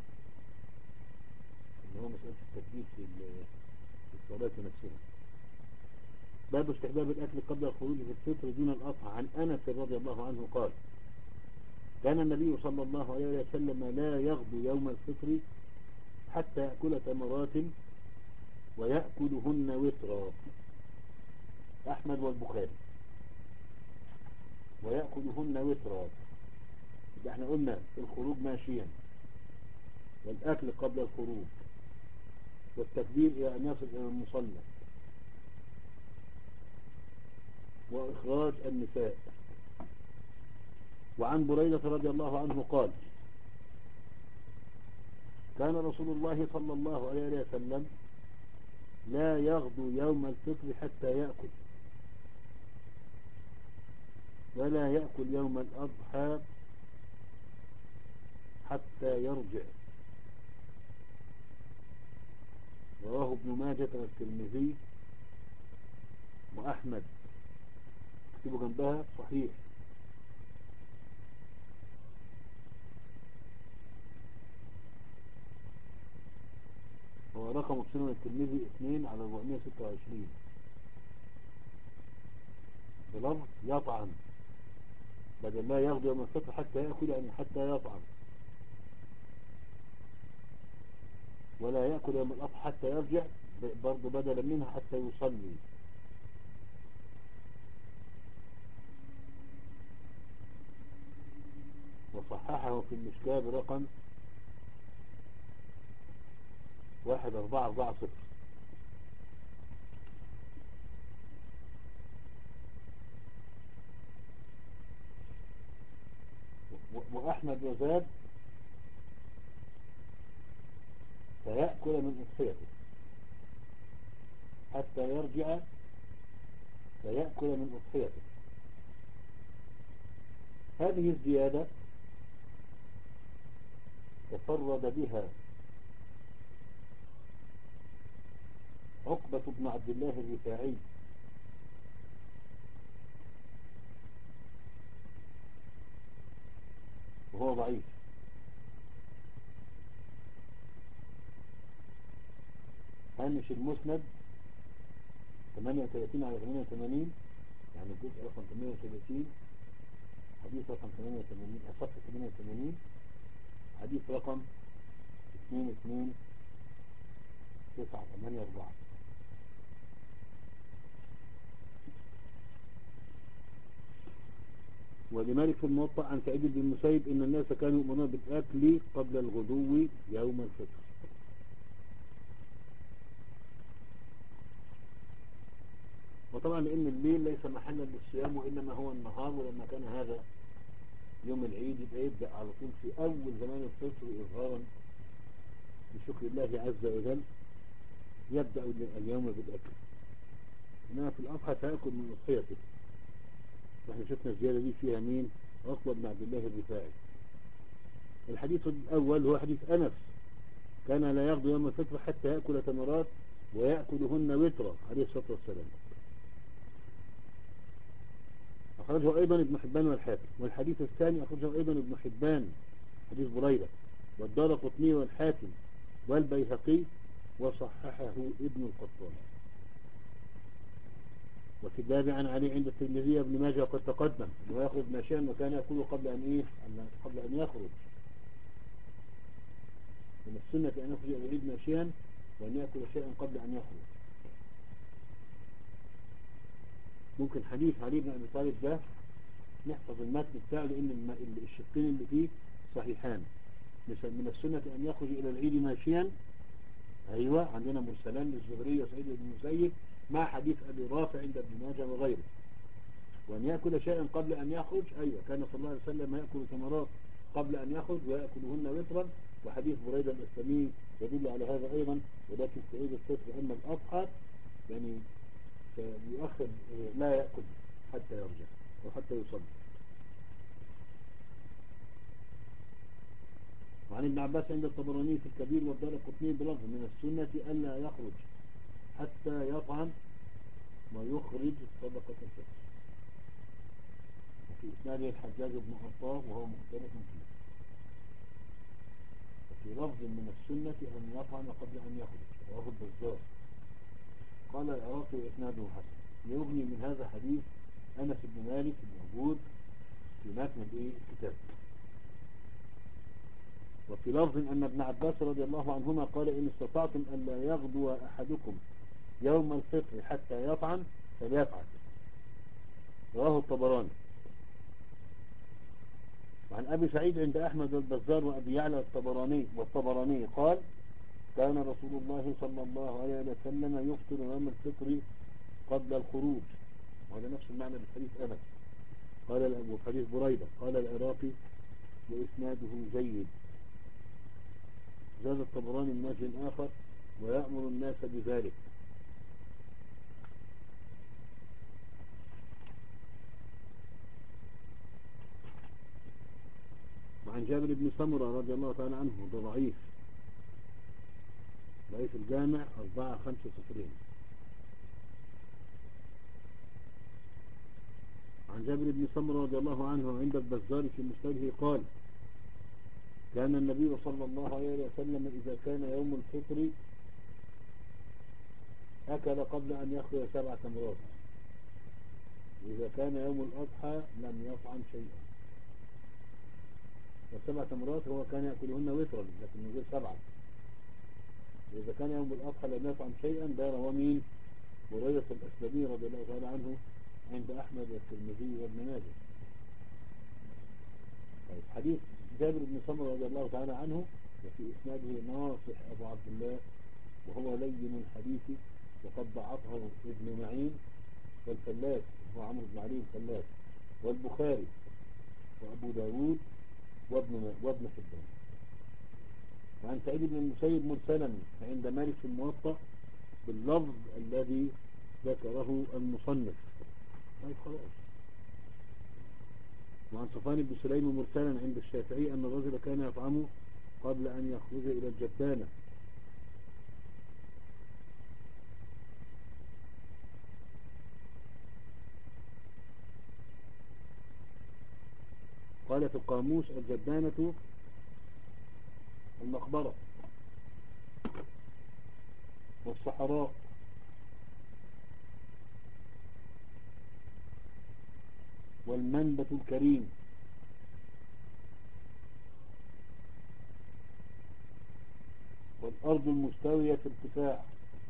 اللي هو مسألة التكبير في الصلاة نفسها. باب استحباب الأكل قبل الخروج في الفطر دون الأضحى. عن أنس رضي الله عنه قال: كان النبي صلى الله عليه وسلم لا يغدو يوم الفطر حتى يأكل تمرات ويأكلهن وترا. أحمد والبخاري. ويأكلهن وترا، يبقى احنا قلنا الخروج ماشيا، والأكل قبل الخروج، والتكبير إلى أن يصل إلى المصلى، وإخراج النساء. وعن بريدة رضي الله عنه قال: كان رسول الله صلى الله عليه وسلم لا يغدو يوم الفطر حتى يأكل، ولا يأكل يوم الأضحى حتى يرجع. رواه ابن ماجه والترمذي وأحمد. اكتبوا جنبها صحيح. هو رقم سنن الترمذي اثنين على أربعمائة وستة وعشرين بلفظ يطعم، بدل لا يغدو يوم الفطر حتى يأكل، يعني حتى يطعم. ولا يأكل يوم الأضحى حتى يرجع، برضو بدلا منها حتى يصلي. وصححه في المشكاة برقم واحد أربعة أربعة صفر. وأحمد وزاد فيأكل من أضحيته حتى يرجع فيأكل من أضحيته. هذه الزيادة تفرد بها عقبة بن عبد الله الرفاعي وهو ضعيف. هامش المسند ثمانية وثلاثين على ثمانية وثمانين، يعني الجزء رقم ثمانية وثلاثين حديث رقم ثمانية وثمانين، صفحة ثمانية وثمانين حديث رقم اثنين اثنين تسعة ثمانية أربعة. ولمالك في الموطأ عن سعيد بن المسيب إن الناس كانوا يؤمنون بالأكل قبل الغدو يوم الفطر. وطبعا لأن الليل ليس محلا للصيام وإنما هو النهار، ولما كان هذا يوم العيد يبقى يبدأ على طول في أول زمان الفطر إظهارا بشكر الله عز وجل يبدأ اليوم بالأكل. إنما في الأضحى فيأكل من أضحيته. نحن شفنا الزيادة دي فيها مين؟ عقبة بن عبد الله الرفاعي. الحديث الأول هو حديث أنس كان لا يغدو يوم الفطر حتى يأكل تمرات ويأكلهن وترا عليه الصلاة والسلام. أخرجه أيضا ابن حبان والحاكم. والحديث الثاني أخرجه أيضا ابن حبان حديث بريدة والدارقطني والحاكم والبيهقي وصححه ابن القطان. وفي الباب عن علي عند الترمذي وابن ماجه وقد تقدم أنه يخرج ماشيا وكان يأكله قبل أن إيه قبل أن يخرج. من السنة أن يخرج إلى العيد ماشيا وأن يأكل شيئا قبل أن يخرج. ممكن حديث علي بن أبي طالب ده نحفظ المتن بتاعه لأن الشقين اللي فيه صحيحان. من السنة أن يخرج إلى العيد ماشيا. أيوة عندنا مرسلان للزهري وسعيد بن المسيب مع حديث أبي رافع عند ابن ماجه وغيره. وأن يأكل شيئا قبل أن يخرج. أيوة كان صلى الله عليه وسلم يأكل ثمرات قبل أن يخرج ويأكلهن وترا. وحديث بريدة الأسلمي يدل على هذا أيضا. ولكن في عيد الفطر أما الأضحى يعني فيؤخر لا يأكل حتى يرجع وحتى يصلي. وعن ابن عباس عند الطبراني في الكبير والدارقطني بلفظ من السنة ألا يخرج حتى يطعم ويخرج صدقة الفطر. وفي إسناده الحجاج بن عطاء وهو مختلف فيه. وفي لفظ من السنة أن يطعم قبل أن يخرج رواه البزار. قال العراقي وإسناده حسن. يغني من هذا حديث أنس بن مالك الموجود في متن الكتاب. وفي لفظ أن ابن عباس رضي الله عنهما قال إن استطعتم أن لا يغدو أحدكم يوم الفطر حتى يطعم فليفعل. رواه الطبراني. وعن أبي سعيد عند أحمد والبزار وأبي يعلى الطبراني والطبراني قال كان رسول الله صلى الله عليه وسلم يفطر يوم الفطر قبل الخروج. وهذا نفس المعنى بالحديث أنس. قال الأبو حديث بريدة. قال العراقي وإسناده جيد. زاد الطبراني من وجه آخر ويأمر الناس بذلك. وعن جابر بن سمرة رضي الله تعالى عنه ده ضعيف ضعيف الجامع أربعة خمسة صفرين. عن جابر بن سمرة رضي الله عنه عند البزار في مسنده قال كان النبي صلى الله عليه وسلم إذا كان يوم الفطر أكل قبل أن يأخذ سبع تمرات. وإذا كان يوم الأضحى لم يطعم شيئا. والسبع تمرات هو كان يأكلهن وترا لكن من غير سبعة. وإذا كان يوم الأضحى لم يطعم شيئا ده رواه مين؟ بريدة الأسلمي رضي الله تعالى عنه عند أحمد والترمذي وابن ماجه. طيب حديث جابر بن سمرة رضي الله تعالى عنه وفي إسناده ناصح أبو عبد الله وهو لين الحديث وقد ضعفه ابن معين والفلاس هو عمرو بن علي الفلاس والبخاري وأبو داود وابن وابن حبان. وعن سعيد بن المسيب مرسلا عند مالك في الموطأ باللفظ الذي ذكره المصنف. طيب خلاص. وعن صفوان بن سليم مرسلا عند الشافعي أن الرجل كان يطعمه قبل أن يخرج إلى الجبانة. قال في القاموس الجبانة المقبرة والصحراء والمنبت الكريم والأرض المستوية في ارتفاع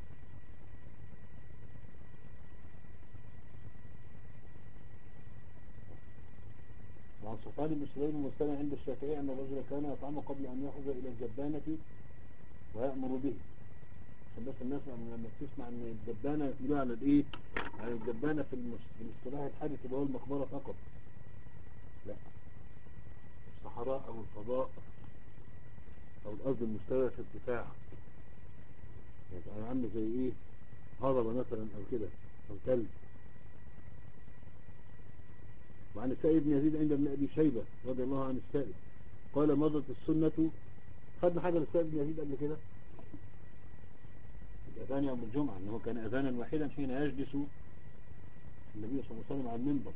وعن صفوان بن سليم مرسلا عند الشافعي أن الرجل كان يطعمه قبل أن يخرج إلى الجبانة ويأمر به. عشان بس الناس لما تسمع أن الجبانة يقولوا على الإيه؟ على الجبانة في في الاصطلاح الحديث اللي هو المقبرة فقط. لا، الصحراء أو الفضاء أو الأرض المستوية في ارتفاع، يعني عامل زي إيه؟ هضبة مثلا أو كده أو تلج. وعن السائب بن يزيد عند ابن أبي شيبة رضي الله عن السائب قال مضت السنة. خدنا حاجة للسائب بن يزيد قبل كده الأذان يوم الجمعة أنه كان أذانا واحدا حين يجلس النبي صلى الله عليه وسلم على المنبر.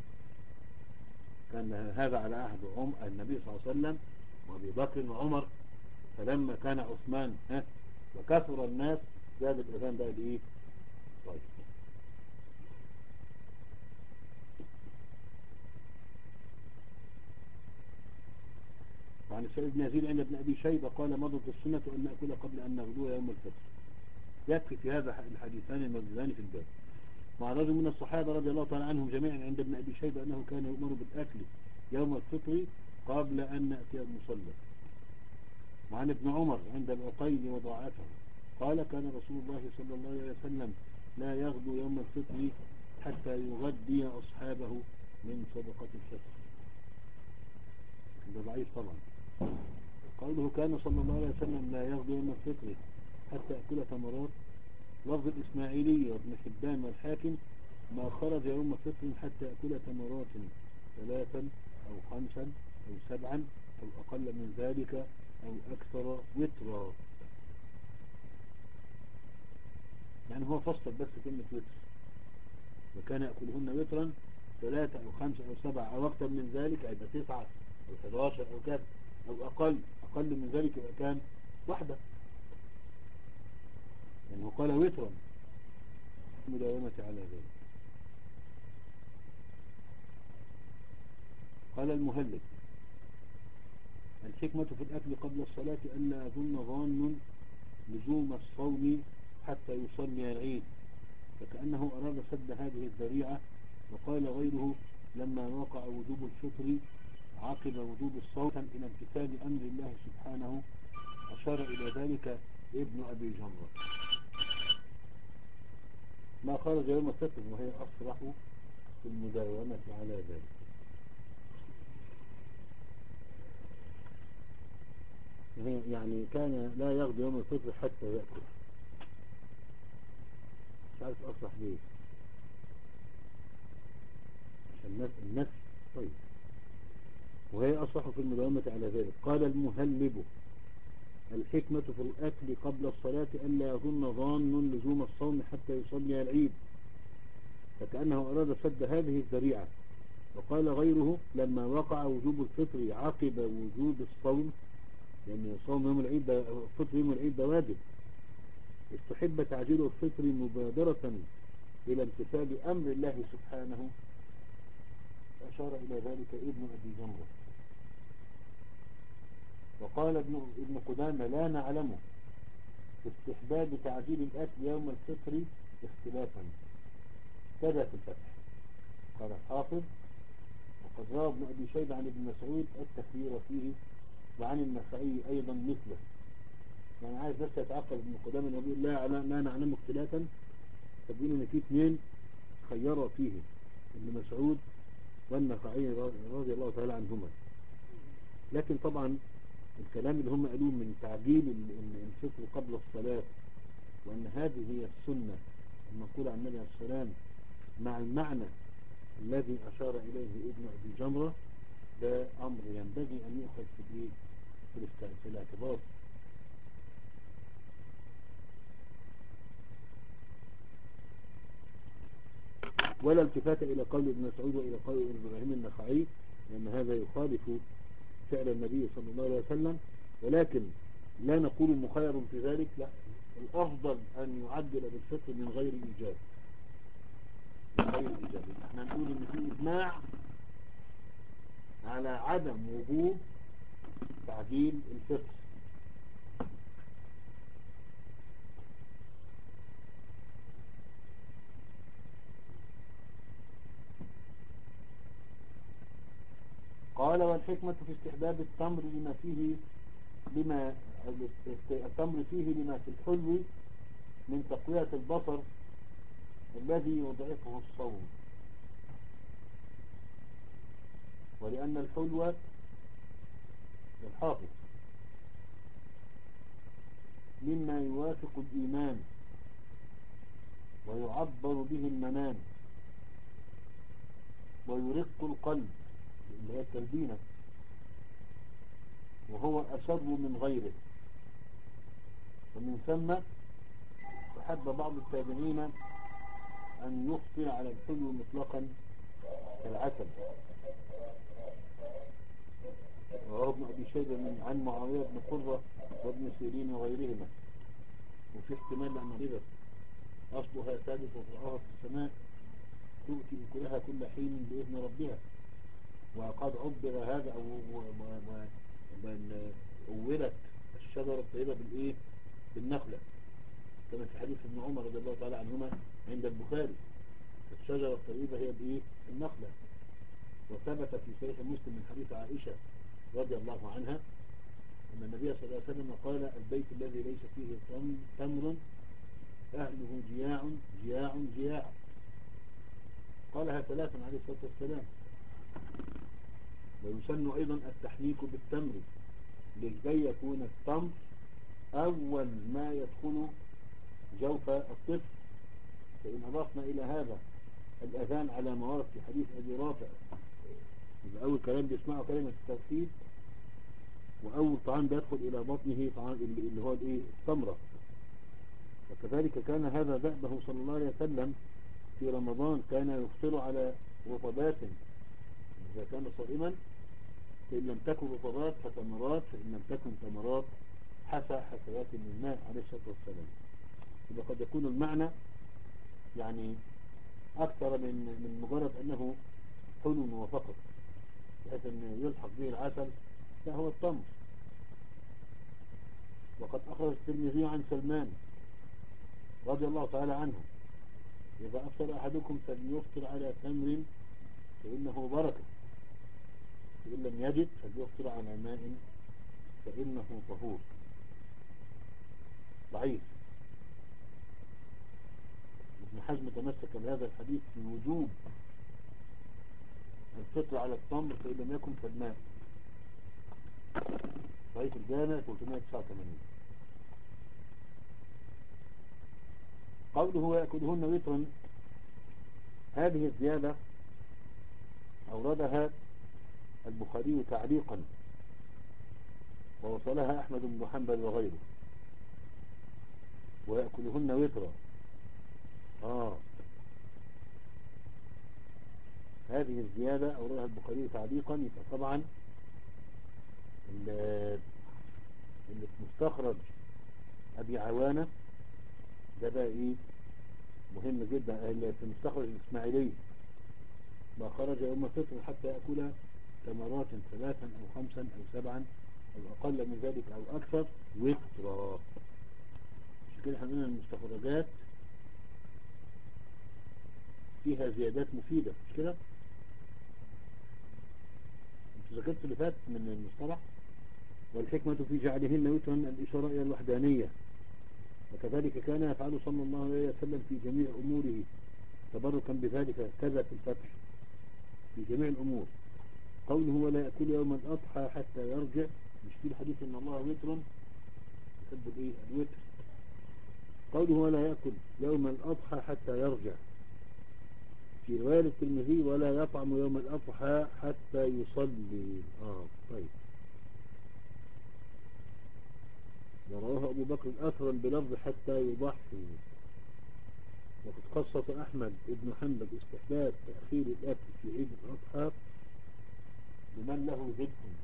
كان هذا على عهد النبي صلى الله عليه وسلم وأبي بكر وعمر، فلما كان عثمان ها وكثر الناس زاد الأذان بقى لإيه؟ طيب. وعن السائب بن يزيد عند ابن أبي شيبة قال مضت السنة أن نأكل قبل أن نغدو يوم الفجر. يكفي في هذا الحديثان الموجودان في الباب. وعن رجل من الصحابة رضي الله تعالى عنهم جميعا عند ابن أبي شيبة أنه كان يؤمر بالأكل يوم الفطر قبل أن نأتي المصلى. وعن ابن عمر عند العقيل وضعفه قال كان رسول الله صلى الله عليه وسلم لا يغدو يوم الفطر حتى يغدي أصحابه من صدقة الفطر. ده ضعيف طبعا. قوله كان صلى الله عليه وسلم لا يغدو يوم الفطر حتى يأكل تمرات لفظ الإسماعيلي وابن حبان والحاكم ما خرج يوم فطر حتى يأكل تمرات ثلاثا أو خمسا أو سبعا أو أقل من ذلك أو أكثر وترا. يعني هو فصل بس كلمة وتر، وكان يأكلهن وترا ثلاثة أو خمسة أو سبعة أو أكثر من ذلك يبقى تسعة أو حداشر أو كذا أو أقل أقل من ذلك يبقى كان واحدة. يعني هو قال وترا مداومة على ذلك. قال المهلب الحكمة في الأكل قبل الصلاة ألا يظن ظان لزوم الصوم حتى يصلي العيد، فكأنه أراد سد هذه الذريعة. وقال غيره لما وقع وجوب الفطر عقب وجوب الصوم إلى امتثال أمر الله سبحانه أشار إلى ذلك ابن أبي جمرة. ما خرج يوم الفطر وهي أصرح في المداومة على ذلك. يعني كان لا يغدو يوم الفطر حتى يأكل. مش عارف أصرح ليه عشان النفس. طيب وهي أصرح في المداومة على ذلك. قال المهلب الحكمة في الأكل قبل الصلاة ألا يظن ظان لزوم الصوم حتى يصلي العيد، فكأنه أراد سد هذه الذريعة. وقال غيره لما وقع وجوب الفطر عقب وجوب الصوم، لأن صوم يوم العيد الفطر يوم العيد ده واجب، استحب تعجيل الفطر مبادرة إلى امتثال أمر الله سبحانه، أشار إلى ذلك ابن أبي جمرة. وقال ابن ابن قدامة لا نعلمه في استحباب تعجيل الأكل يوم الفطر اختلافا كذا في الفتح. قال الحافظ وقد روى ابن أبي شيبة عن ابن مسعود التخيير فيه، وعن النخعي أيضا مثله. يعني عايز بس يتعقل ابن قدامى أن يقول لا على ما نعلم اختلافا، تبين ان في اثنين خيروا فيه، ابن مسعود والنخعي رضي الله تعالى عنهما. لكن طبعا الكلام اللي هم قالوه من تعجيل الفطر قبل الصلاة، وأن هذه هي السنة المنقولة عن النبي عليه السلام، مع المعنى الذي أشار إليه ابن أبي جمرة، ده أمر ينبغي أن يؤخذ في الإيه في, الاست... في الاعتبار. ولا التفات إلى قول ابن مسعود وإلى قول إبراهيم النخعي، لأن هذا يخالف فعل النبي صلى الله عليه وسلم. ولكن لا نقول مخير في ذلك، لا، الأفضل أن يعدل بالفطر من غير إيجاب، من غير إيجاب. احنا نقول إن في إجماع على عدم وجوب تعديل الفطر. قال والحكمة في استحباب التمر لما فيه لما التمر فيه لما في الحلو من تقوية البصر الذي يضعفه الصوم، ولأن الحلو الحافظ مما يوافق الإيمان ويعبر به المنام ويرق القلب، اللي هي التلبينة، وهو أشر من غيره. ومن ثم أحب بعض التابعين أن يفطر على الحلو مطلقا كالعسل. وهو ابن أبي شيبة من عن معاوية بن قرة وابن سيرين وغيرهما. وفي احتمال أن نريد أصلها ثابت وفرعها في السماء تؤتي أكلها كل حين بإذن ربها. وقد عبر هذا أو أولت الشجرة الطيبة بالإيه؟ بالنخلة، كما في حديث ابن عمر رضي الله تعالى عنهما عند البخاري، الشجرة الطيبة هي بإيه؟ النخلة. وثبت في صحيح مسلم من حديث عائشة رضي الله عنها أن النبي صلى الله عليه وسلم قال البيت الذي ليس فيه تمر أهله جياع جياع جياع. قالها ثلاثا عليه الصلاة والسلام. ويسن أيضا التحنيك بالتمر لكي يكون التمر أول ما يدخل جوف الطفل. فإن أضفنا إلى هذا الأذان على ما ورد في حديث أبي رافع، يبقى أول كلام بيسمعه كلمة التوحيد، وأول طعام بيدخل إلى بطنه طعام اللي هو الإيه؟ التمرة. وكذلك كان هذا دأبه صلى الله عليه وسلم في رمضان، كان يفطر على رطبات إذا كان صائما، فإن لم تكن رطبات فتمرات، فإن لم تكن تمرات حسى حسوات من ماء عليه الصلاة والسلام. يبقى قد يكون المعنى يعني أكثر من من مجرد أنه حلو وفقط، بحيث أن يلحق به العسل، لا، هو التمر. وقد أخرج الترمذي عن سلمان رضي الله تعالى عنه إذا أفطر أحدكم فليفطر على تمر فإنه بركة، فإن لم يجد فليفطر على ماء فإنه طهور. ضعيف. ابن حزم تمسك بهذا الحديث في وجوب الفطر على التمر فإن لم يكن فالماء. ضعيف الجامع ثلاثمائة وتسعة وثمانين. قوله ويأكلهن وترا، هذه الزيادة أوردها البخاري تعليقا، ووصلها أحمد بن حنبل وغيره. ويأكلهن وترا، آه هذه الزيادة أوردها البخاري تعليقا. يبقى طبعا اللي في مستخرج أبي عوانة ده بقى إيه مهم جدا. اللي في مستخرج الإسماعيلي ما خرج يوم فطر حتى يأكل تمرات ثلاثا أو خمسا أو سبعا أو أقل من ذلك أو أكثر وفطرا. مش كده احنا قلنا المستخرجات فيها زيادات مفيدة، مش كده؟ ذكرت اللي فات من المصطلح. والحكمة في جعلهن وترا الإشارة إلى الوحدانية، وكذلك كان يفعل صلى الله عليه وسلم في جميع أموره تبركا بذلك، كذا في الفتح في جميع الأمور. قوله ولا يأكل يوم الأضحى حتى يرجع، مش في الحديث إن الله وتر يحب الإيه الوتر. قوله ولا يأكل يوم الأضحى حتى يرجع، في رواية الترمذي ولا يطعم يوم الأضحى حتى يصلي. آه طيب. ورواه أبو بكر أثرا بلفظ حتى يضحي. وقد خصص أحمد بن حنبل استحباب تأخير الأكل في عيد الأضحى لمن له ذبح.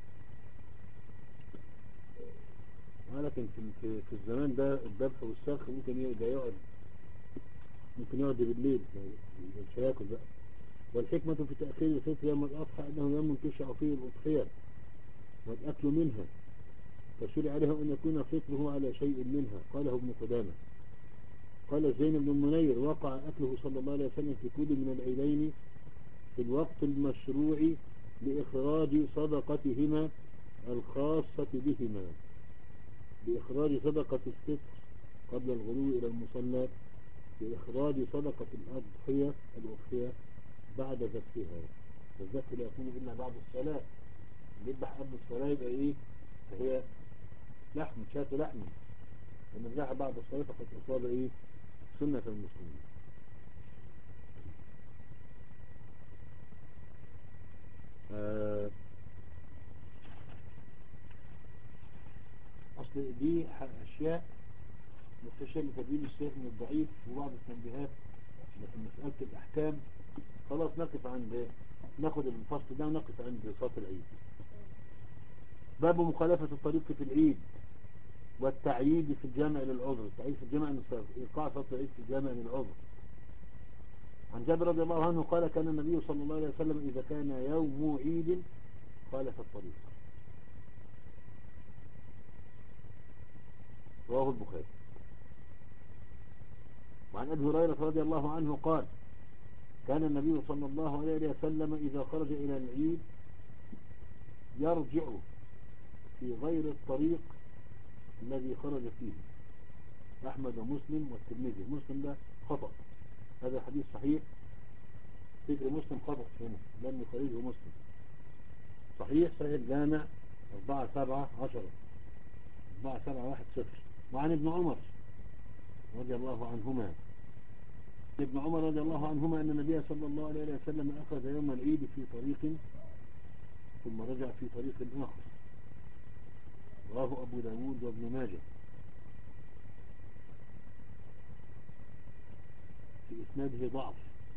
ولكن في في الزمان ده الذبح والسرخ ممكن يقعد ممكن يقعد بالليل مش هياكل بقى. والحكمة في تأخير الفطر يوم الأضحى أنه يوم تشرع فيه الأضحية والأكل منها، فشرع له أن يكون فطره على شيء منها. قاله ابن قدامة. قال زين بن منير وقع أكله صلى الله عليه وسلم في كل من العيدين في الوقت المشروع لإخراج صدقتهما الخاصة بهما، بإخراج صدقة الفطر قبل الغلو إلى المصلى، بإخراج صدقة الأضحية الأضحية بعد ذبحها. والذبح لا يكون إلا بعد الصلاة. اللي يذبح قبل الصلاة يبقى إيه؟ فهي لحم، شاة لحم. ومن ذبح بعد الصلاة فقد أصاب إيه؟ سنة المسلمين. آه أصل دي أشياء مستشار لتبيين الشيخ من الضعيف وبعض التنبيهات، لكن مسألة الأحكام خلاص نقف عند ناخد الفصل ده ونقف عند صلاة العيد. باب مخالفة الطريق في العيد والتعييد في الجامع للعذر. التعييد في الجامع إيقاع صلاة العيد في الجامع للعذر. عن جابر رضي الله عنه قال كان النبي صلى الله عليه وسلم إذا كان يوم عيد خالف الطريق. رواه البخاري. وعن أبي هريرة رضي الله عنه قال كان النبي صلى الله عليه وسلم إذا خرج إلى العيد يرجع في غير الطريق الذي خرج فيه. أحمد ومسلم والترمذي. مسلم ده خطأ، هذا حديث صحيح. فكر مسلم خطأ هنا، لم يخرجه مسلم. صحيح صحيح الجامع أربعة سبعة عشرة أربعة سبعة واحد صفر. وعن ابن عمر رضي الله عنهما ابن عمر رضي الله عنهما أن النبي صلى الله عليه وسلم أخذ يوم العيد في طريق ثم رجع في طريق آخر. رواه أبو داود وابن ماجه. في إسناده ضعف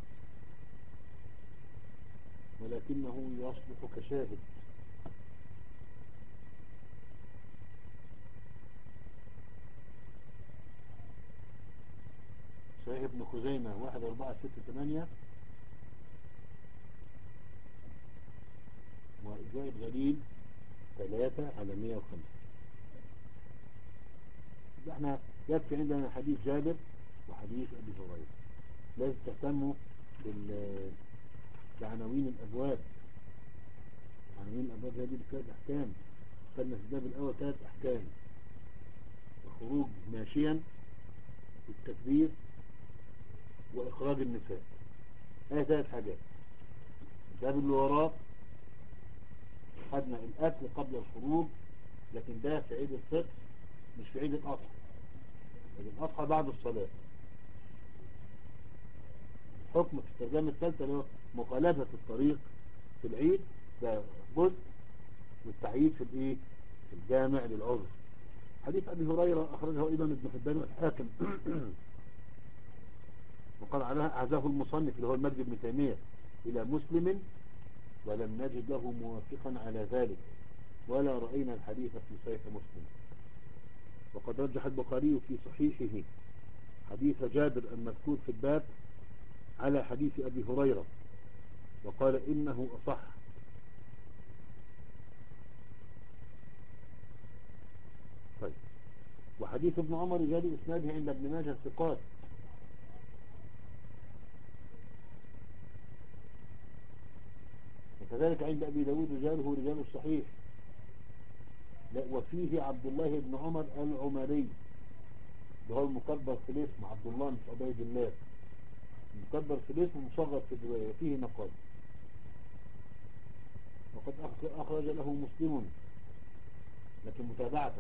ولكنه يصلح كشاهد. صحيح ابن خزيمة واحد أربعة ستة ثمانية. وإجاء الغليل ثلاثة على مئة وخمسة. احنا يكفي عندنا حديث جابر وحديث أبي هريرة. لازم تهتموا بعناوين الأبواب. عناوين الأبواب هذه ثلاث أحكام. خدنا في الباب الأول ثلاث أحكام: الخروج ماشيا، التكبير، وإخراج النساء. هذه ثلاث حاجات. الباب اللي وراه خدنا الأكل قبل الخروج، لكن ده في عيد الفطر مش في عيد الأضحى. عيد الأضحى بعد الصلاة. حكم في الترجمة الثالثة اللي هو مخالفة الطريق في العيد، ده جزء، والتعييد في الايه في الجامع للعذر. حديث أبي هريرة أخرجه أيضا ابن حبان والحاكم وقال عليها أعزاه المصنف اللي هو المجد بن تيمية إلى مسلم ولم نجد له موافقا على ذلك ولا رأينا الحديث في صحيح مسلم. وقد رجح البخاري في صحيحه حديث جابر المذكور في الباب على حديث أبي هريرة وقال إنه أصح. طيب. وحديث ابن عمر رجال إسناده عند ابن ماجه ثقات. كذلك عند أبي داود رجاله رجال الصحيح. لا، وفيه عبد الله بن عمر العمري، ده هو المكبر في الاسم، عبد الله مش عبيد الله، المكبر في الاسم مصغر في الرواية، وفيه نقاط. وقد أخرج له مسلم لكن متابعة،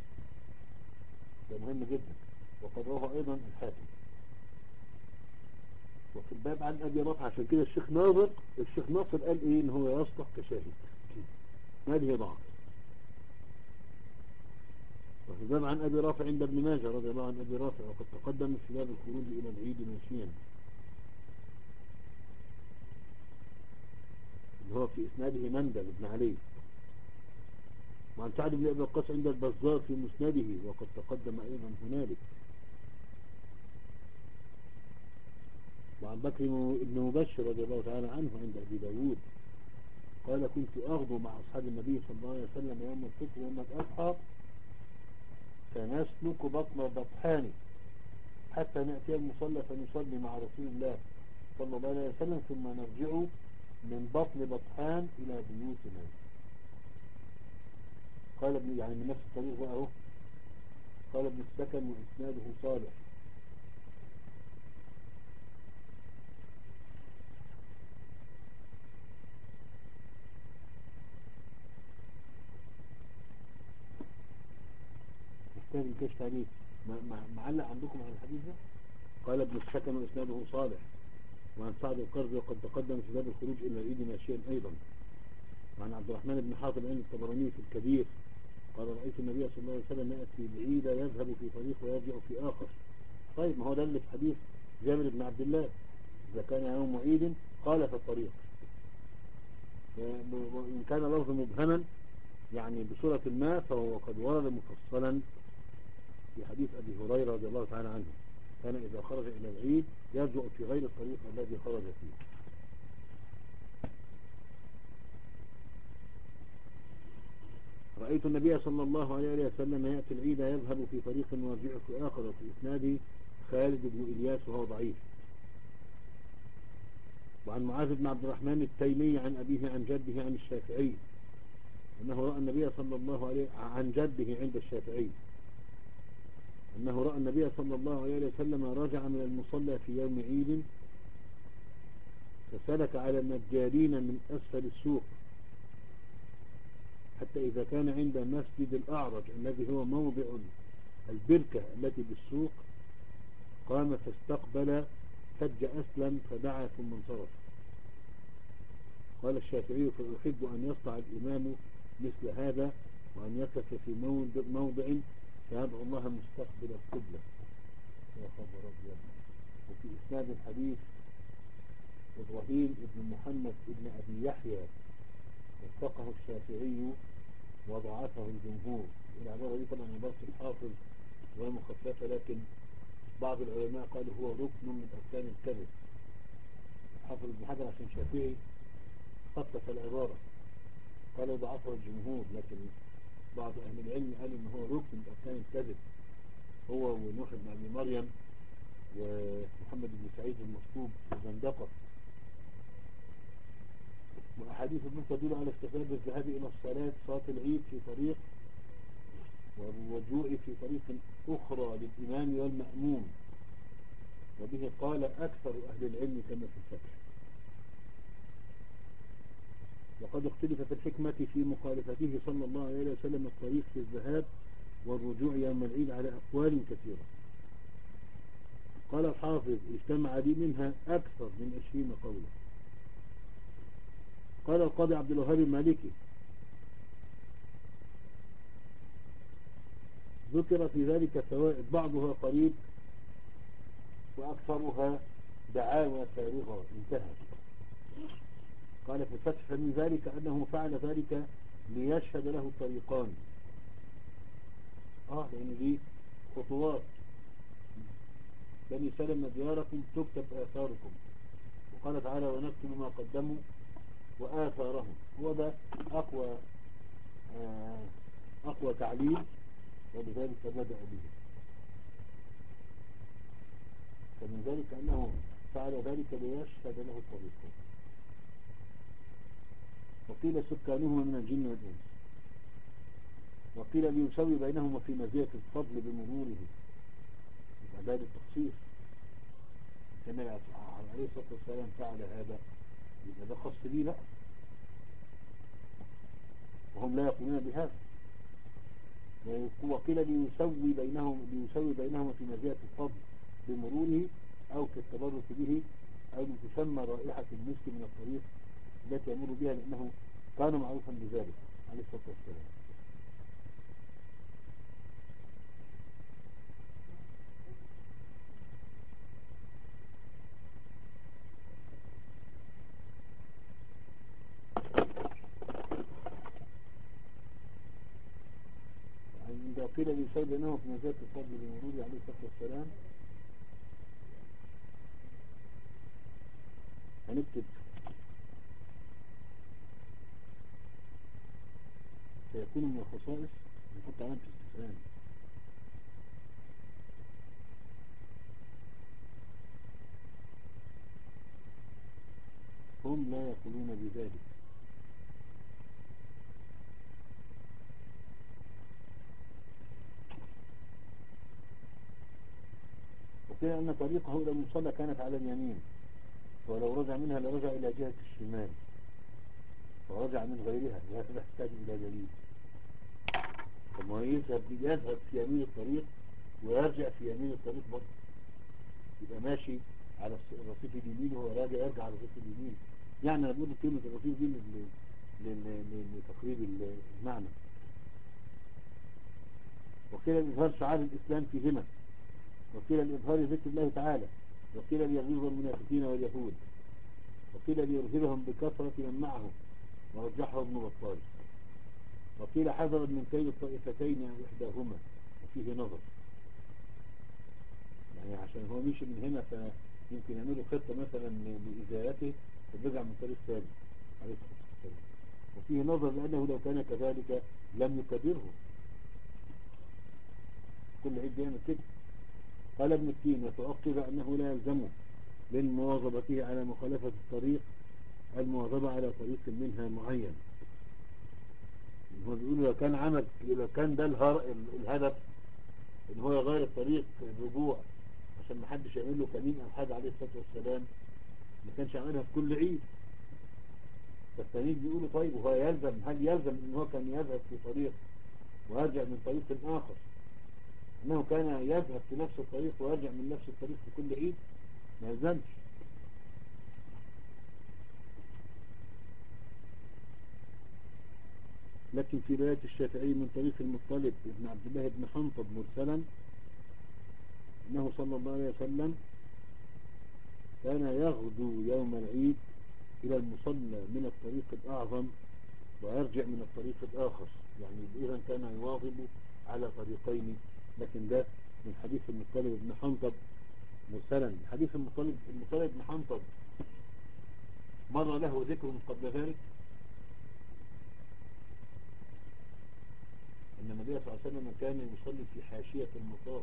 ده مهم جدا. وقد رواه أيضا الحاكم. وفي الباب عن أبي رافع، عشان كده الشيخ ناصر الشيخ ناصر قال إيه إن هو يصلح كشاهد، هذه ضعف. وفي الباب عن أبي رافع عند ابن ماجه رضي الله عن أبي رافع، وقد تقدم في باب الخروج إلى العيد ماشيا، اللي هو في إسناده مندل بن علي. وعن سعد بن أبي وقاص عند البزار في مسنده، وقد تقدم أيضا هنالك. وعن بكر بن مبشر رضي الله تعالى عنه عند أبي داود قال كنت أغدو مع أصحاب النبي صلى الله عليه وسلم يوم الفطر يوم الأضحى، فنسلك بطن بطحان حتى نأتي المصلى فنصلي مع رسول الله صلى الله عليه وسلم، ثم نرجع من بطن بطحان إلى بيوتنا. قال ابن يعني من نفس الطريق بقى اهو. قال ابن السكن وإسناده صالح. محتاج الكشف عليه، معلق عندكم على الحديث ده. قال ابن السكن وإسناده صالح. وعن سعد القرظي وقد تقدم في باب الخروج إلى العيد ماشيا أيضا. وعن عبد الرحمن بن حاطب عند الطبراني في الكبير قال رأيت النبي صلى الله عليه وسلم يأتي بعيد يذهب في طريق ويرجع في آخر. طيب ما هو ده اللي في حديث جابر بن عبد الله، إذا كان يوم عيد قال في الطريق، وإن كان لفظ مبهما يعني بصورة ما فهو قد ورد مفصلا في حديث أبي هريرة رضي الله تعالى عنه، كان إذا خرج إلى العيد يرجع في غير الطريق الذي خرج فيه. رأيت النبي صلى الله عليه وسلم يأتي العيد يذهب في طريق ويرجع في آخر، وفي إسناده خالد بن إلياس وهو ضعيف. وعن معاذ بن عبد الرحمن التيمي عن أبيه عن جده عن الشافعي أنه رأى النبي صلى الله عليه عن جده عند الشافعي أنه رأى النبي صلى الله عليه وسلم رجع من المصلى في يوم عيد فسلك على النجارين من أسفل السوق حتى إذا كان عند مسجد الأعرج الذي هو موضع البركة التي بالسوق قام فاستقبل فج أسلم فدعا ثم انصرف. قال الشافعي فأحب أن يصنع الإمام مثل هذا وأن يقف في موضع فيدعو الله مستقبل القبلة. يا خبر أبيض. وفي إسناد الحديث إبراهيم ابن محمد ابن أبي يحيى وثقه الشافعي وضعفه الجمهور. العبارة دي طبعا عبارة الحافظ ومخففة، لكن بعض العلماء قالوا هو ركن من أركان الكذب. الحافظ ابن حجر عشان شافعي خفف العبارة قالوا ضعفه الجمهور، لكن بعض أهل العلم قالوا إن هو ركن من أركان الكذب، هو ونوح بن أبي مريم ومحمد بن سعيد المصلوب وزندقة. وأحاديث ابن تدل على استحباب الذهاب إلى الصلاة صلاة العيد في طريق والرجوع في طريق أخرى للإمام والمأموم، وبه قال أكثر أهل العلم كما في الفتح. وقد اختلف في الحكمة في مخالفته صلى الله عليه وسلم الطريق في الذهاب والرجوع يوم العيد على أقوال كثيرة. قال الحافظ اجتمع لي منها أكثر من عشرين قولا. قال القاضي عبد الوهاب المالكي ذكر في ذلك فوائد بعضها قريب وأكثرها دعاوى فارغة انتهى. قال في الفتح فمن ذلك أنه فعل ذلك ليشهد له الطريقان. آه يعني دي خطوات بني سلم دياركم تكتب آثاركم، وقال تعالى ونكتب ما قدموا وآثارهم. هو ده أقوى آه أقوى تعليل، ولذلك بدأ به. فمن ذلك أنه فعل ذلك ليشهد له الطريقان. وقيل سكانهما من الجن والإنس. وقيل ليسوي بينهما في مزية الفضل بمروره، يبقى ده التخصيص. كان عليه الصلاة والسلام فعل هذا، يبقى ده خاص بيه بقى، وهم لا يقومون بهذا. وقيل ليسوي بينهم ليسوي بينهما في مزية الفضل بمروره، أو كالتبرك به، أو لتسمى رائحة المسك من الطريق التي يمر بها، لأنه كان معروفا بذلك عليه الصلاة والسلام. عند قيل ليسوي بينهما في مزية الفضل بمروره عليه الصلاة والسلام، هنكتب سيكون من الخصائص، نحط علامة استفهام. هم لا يقولون بذلك. وقيل أن طريقه إلى المصلى كانت على اليمين، ولو رجع منها لرجع إلى جهة الشمال، ورجع من غيرها لا تحتاج إلى دليل. فما يذهب يذهب في يمين الطريق ويرجع في يمين الطريق برضه، يبقى ماشي على الرصيف اليمين وهو راجع يرجع على الرصيف اليمين. يعني أنا بقول كلمة الرصيف دي لتقريب المعنى. وقيل الإظهار شعار الإسلام فيهما، وقيل الإظهار ذكر الله تعالى، وقيل ليغيظ المنافقين واليهود، وقيل ليرهبهم بكثرة من معهم، ورجحه ابن بطال. وقيل حذرا من كيد الطائفتين أو إحداهما، وفيه نظر، يعني عشان هو مشي من هنا فيمكن يعملوا خطة مثلا لإزالته فبرجع من طريق ثاني عليه الصلاة والسلام. وفيه نظر لأنه لو كان كذلك لم يكبره، كل عيد يعمل كده. قال ابن التين وتعقب أنه لا يلزمه للمواظبة على مخالفة الطريق المواظبة على طريق منها معين. هو بيقول لو كان عمل لو كان ده الهدف ان هو يغير الطريق الرجوع عشان ما حدش يعمل له كمين او حاجه عليه الصلاه والسلام، ما كانش عملها في كل عيد. فالتانيين بيقولوا طيب وهو يلزم هل يلزم ان هو كان يذهب في طريق ويرجع من طريق اخر، انه كان يذهب في نفس الطريق ويرجع من نفس الطريق في كل عيد؟ ما يلزمش. لكن في رواية الشافعي من طريق المطلب ابن عبد الله بن حنطب مرسلا انه صلى الله عليه وسلم كان يغدو يوم العيد الى المصلى من الطريق الاعظم ويرجع من الطريق الاخر، يعني اذا كان يواظب على طريقين. لكن ده من حديث المطلب بن حنطب مرسلا. حديث المطلب المطلب بن حنطب مر له ذكر قبل ذلك ان النبي صلى الله عليه وسلم كان يصلي في حاشية المطاف،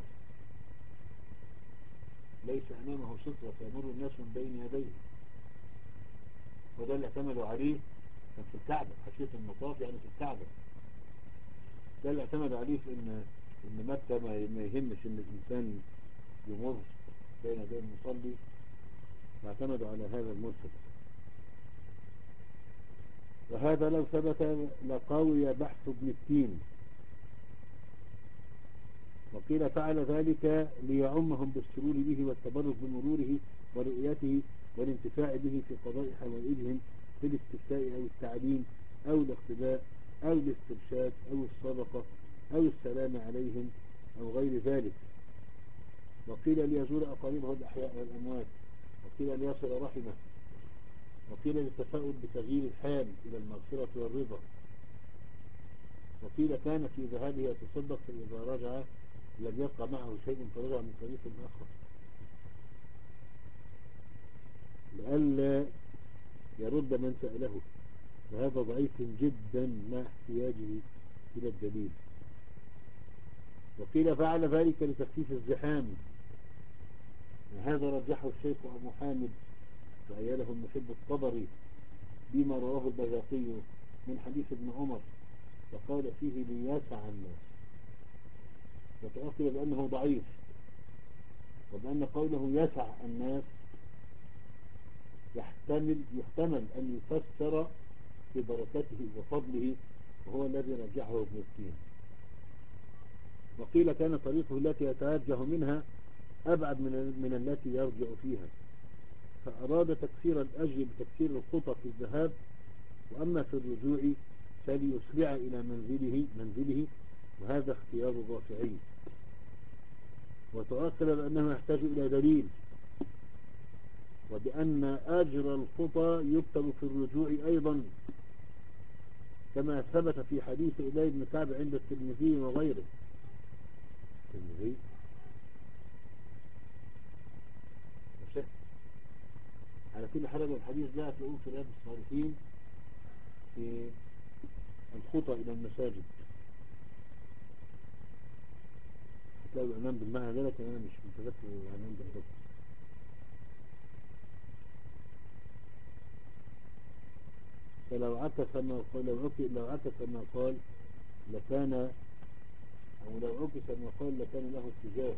ليس امامه سترة فيمر الناس من بين يديه، وده اللي اعتمدوا عليه كان في الكعبة. حاشية المطاف يعني في الكعبة، ده اللي اعتمدوا عليه في ان ان مكة ما يهمش ان الانسان يمر بين يدي المصلي، واعتمدوا على هذا المرسل. وهذا لو ثبت لقوي بحث ابن التين. وقيل فعل ذلك ليعمهم بالسرور به والتبرك بمروره ورؤيته والانتفاع به في قضاء حوائجهم في الاستفتاء أو التعليم أو الاقتداء أو الاسترشاد أو الصدقة أو السلام عليهم أو غير ذلك. وقيل ليزور أقاربه الأحياء والأموات، وقيل ليصل رحمه، وقيل للتفاؤل بتغيير الحال إلى المغفرة والرضا. وقيل كان في ذهابه يتصدق فإذا رجع لم يبقى معه شيء فرجع من طريق آخر لئلا يرد من سأله، وهذا ضعيف جدا مع احتياجه إلى الدليل. وقيل فعل ذلك لتخفيف الزحام، وهذا رجحه الشيخ أبو حامد وأياله المحب الطبري بما رواه البيهقي من حديث ابن عمر وقال فيه ليسع الناس، وتأكد بأنه ضعيف، وبأن قوله يسع الناس يحتمل يحتمل أن يفسر ببركته وفضله، وهو الذي رجعه ابن التين. وقيل كان طريقه التي يتوجه منها أبعد من من التي يرجع فيها، فأراد تكسير الأجر بتكسير الخطى في الذهاب، وأما في الرجوع فليسرع إلى منزله منزله وهذا اختيار الرافعي. وتؤكد بأنه يحتاج إلى دليل، وبأن أجر الخطى يكتب في الرجوع أيضا، كما ثبت في حديث إلي بن كعب عند الترمذي وغيره. الترمذي على كل حال الحديث ده تلاقوه في رياض الصالحين في الخطى إلى المساجد، هتلاقوا العنوان بالمعنى ده، لكن أنا مش متذكر العنوان بالضبط. فلو عكس ما قال لو عكس لو عكس ما قال لكان أو لو عكس ما قال لكان له اتجاه،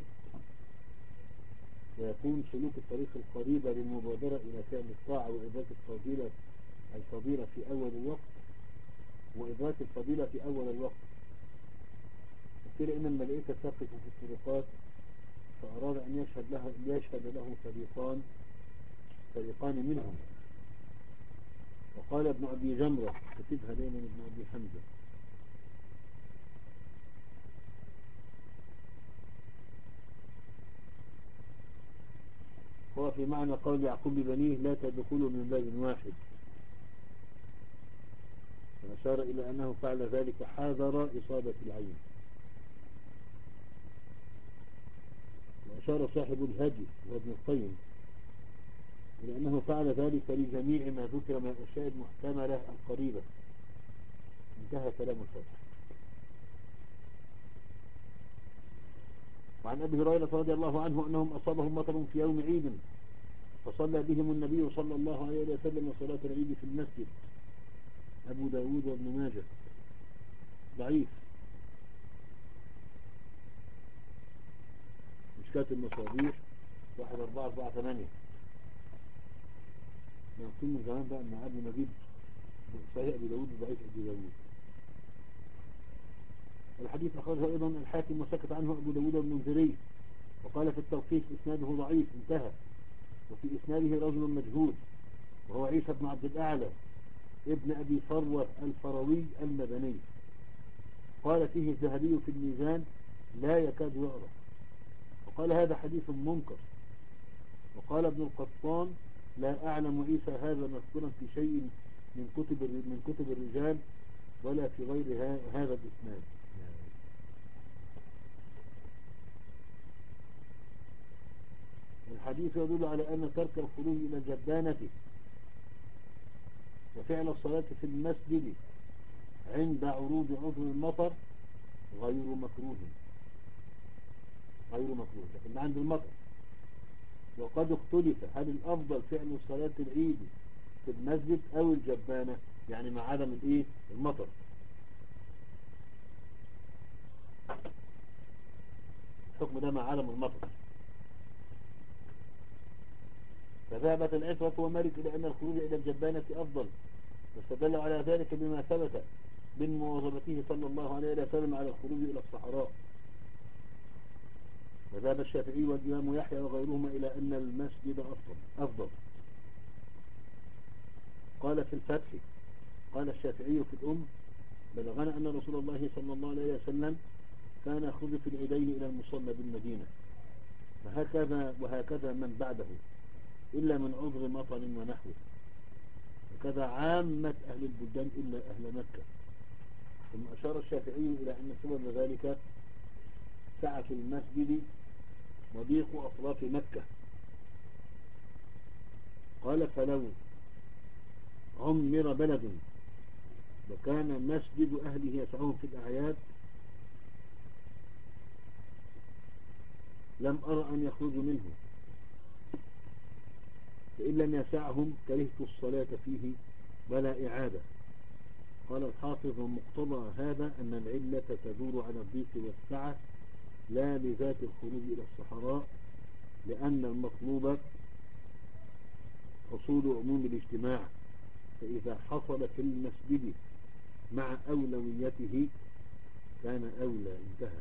ويكون سلوك الطريق القريبة للمبادرة إلى فعل الطاعة وإدراك الفضيلة الفضيلة في أول الوقت وإدراك الفضيلة في أول الوقت. قيل إن الملائكة تقف في الطرقات، فأراد أن يشهد له يشهد له فريقان فريقان منهم. وقال ابن أبي جمرة، كتبها دائما ابن أبي حمزة، هو في معنى قول يعقوب لبنيه لا تدخلوا من باب واحد، فأشار إلى أنه فعل ذلك حاذر إصابة العين. وأشار صاحب الهدي وابن القيم إلى أنه فعل ذلك لجميع ما ذكر من الأشياء المحتملة القريبة. انتهى كلام الفتح. وعن أبي هريرة رضي الله عنه أنهم أصابهم مطر في يوم عيد، فصلى بهم النبي صلى الله عليه وسلم صلاة العيد في المسجد. أبو داود وابن ماجه. ضعيف. مشكاة المصابيح واحد أربعة أربعة ثمانية. نقول من زمان بقى أن قبل ما أجيب صحيح أبي داود وضعيف أبي داود. الحديث أخرجه أيضا الحاكم وسكت عنه أبو داود المنذري، وقال في التوقيف إسناده ضعيف انتهى. وفي إسناده رجل مجهول وهو عيسى بن عبد الأعلى ابن أبي فروة الفروي المدني. قال فيه الذهبي في الميزان لا يكاد يعرف، وقال هذا حديث منكر. وقال ابن القطان لا أعلم عيسى هذا مذكورا في شيء من كتب من كتب الرجال ولا في غير هذا الإسناد. الحديث يدل على أن ترك الخروج إلى الجبانة وفعل الصلاة في المسجد عند عروض عذر المطر غير مكروه غير مكروه لكن عند المطر. وقد اختلف هل الأفضل فعل صلاة العيد في المسجد أو الجبانة، يعني مع عدم الإيه المطر. الحكم ده مع عدم المطر. فذهبت العشرة ومالك إلى أن الخروج إلى الجبانة أفضل، واستدلوا على ذلك بما ثبت من مواظبته صلى الله عليه وسلم على الخروج إلى الصحراء. وذهب الشافعي والإمام يحيى وغيرهما إلى أن المسجد أفضل أفضل. قال في الفتح قال الشافعي في الأم بلغنا أن رسول الله صلى الله عليه وسلم كان يخرج في العيدين إلى المصلى بالمدينة، وهكذا وهكذا من بعده إلا من عذر مطر ونحوه، وكذا عامة أهل البلدان إلا أهل مكة. ثم أشار الشافعي إلى أن سبب ذلك سعة المسجد وضيق أطراف مكة. قال فلو عمر بلد وكان مسجد أهله يسعون في الأعياد لم أرى أن يخرجوا منه، فإن لم يسعهم كرهت الصلاة فيه ولا إعادة. قال الحافظ: ومقتضى هذا أن العلة تدور على الضيق والسعة لا لذات الخروج إلى الصحراء، لأن المطلوب حصول عموم الاجتماع، فإذا حصل في المسجد مع أولويته كان أولى. انتهى.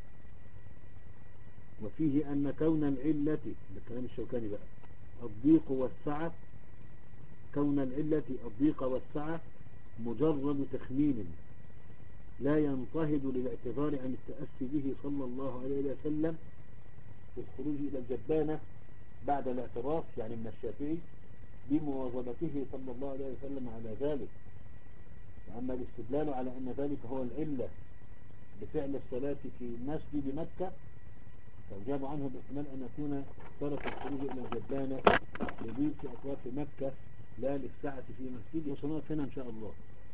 وفيه أن كون العلة، بكلام الشوكاني بقى، الضيق والسعة، كون العلة الضيق والسعة مجرد تخمين لا ينتهض للاعتذار عن التأسي به صلى الله عليه وسلم في الخروج إلى الجبانة بعد الاعتراف، يعني من الشافعي، بمواظبته صلى الله عليه وسلم على ذلك. وأما الاستدلال على أن ذلك هو العلة بفعل الصلاة في مسجد مكة، فأجاب عنه باحتمال أن يكون ترك الخروج إلى الجبانة لضيق أطراف مكة لا للسعة في مسجده. وسنقف هنا إن شاء الله.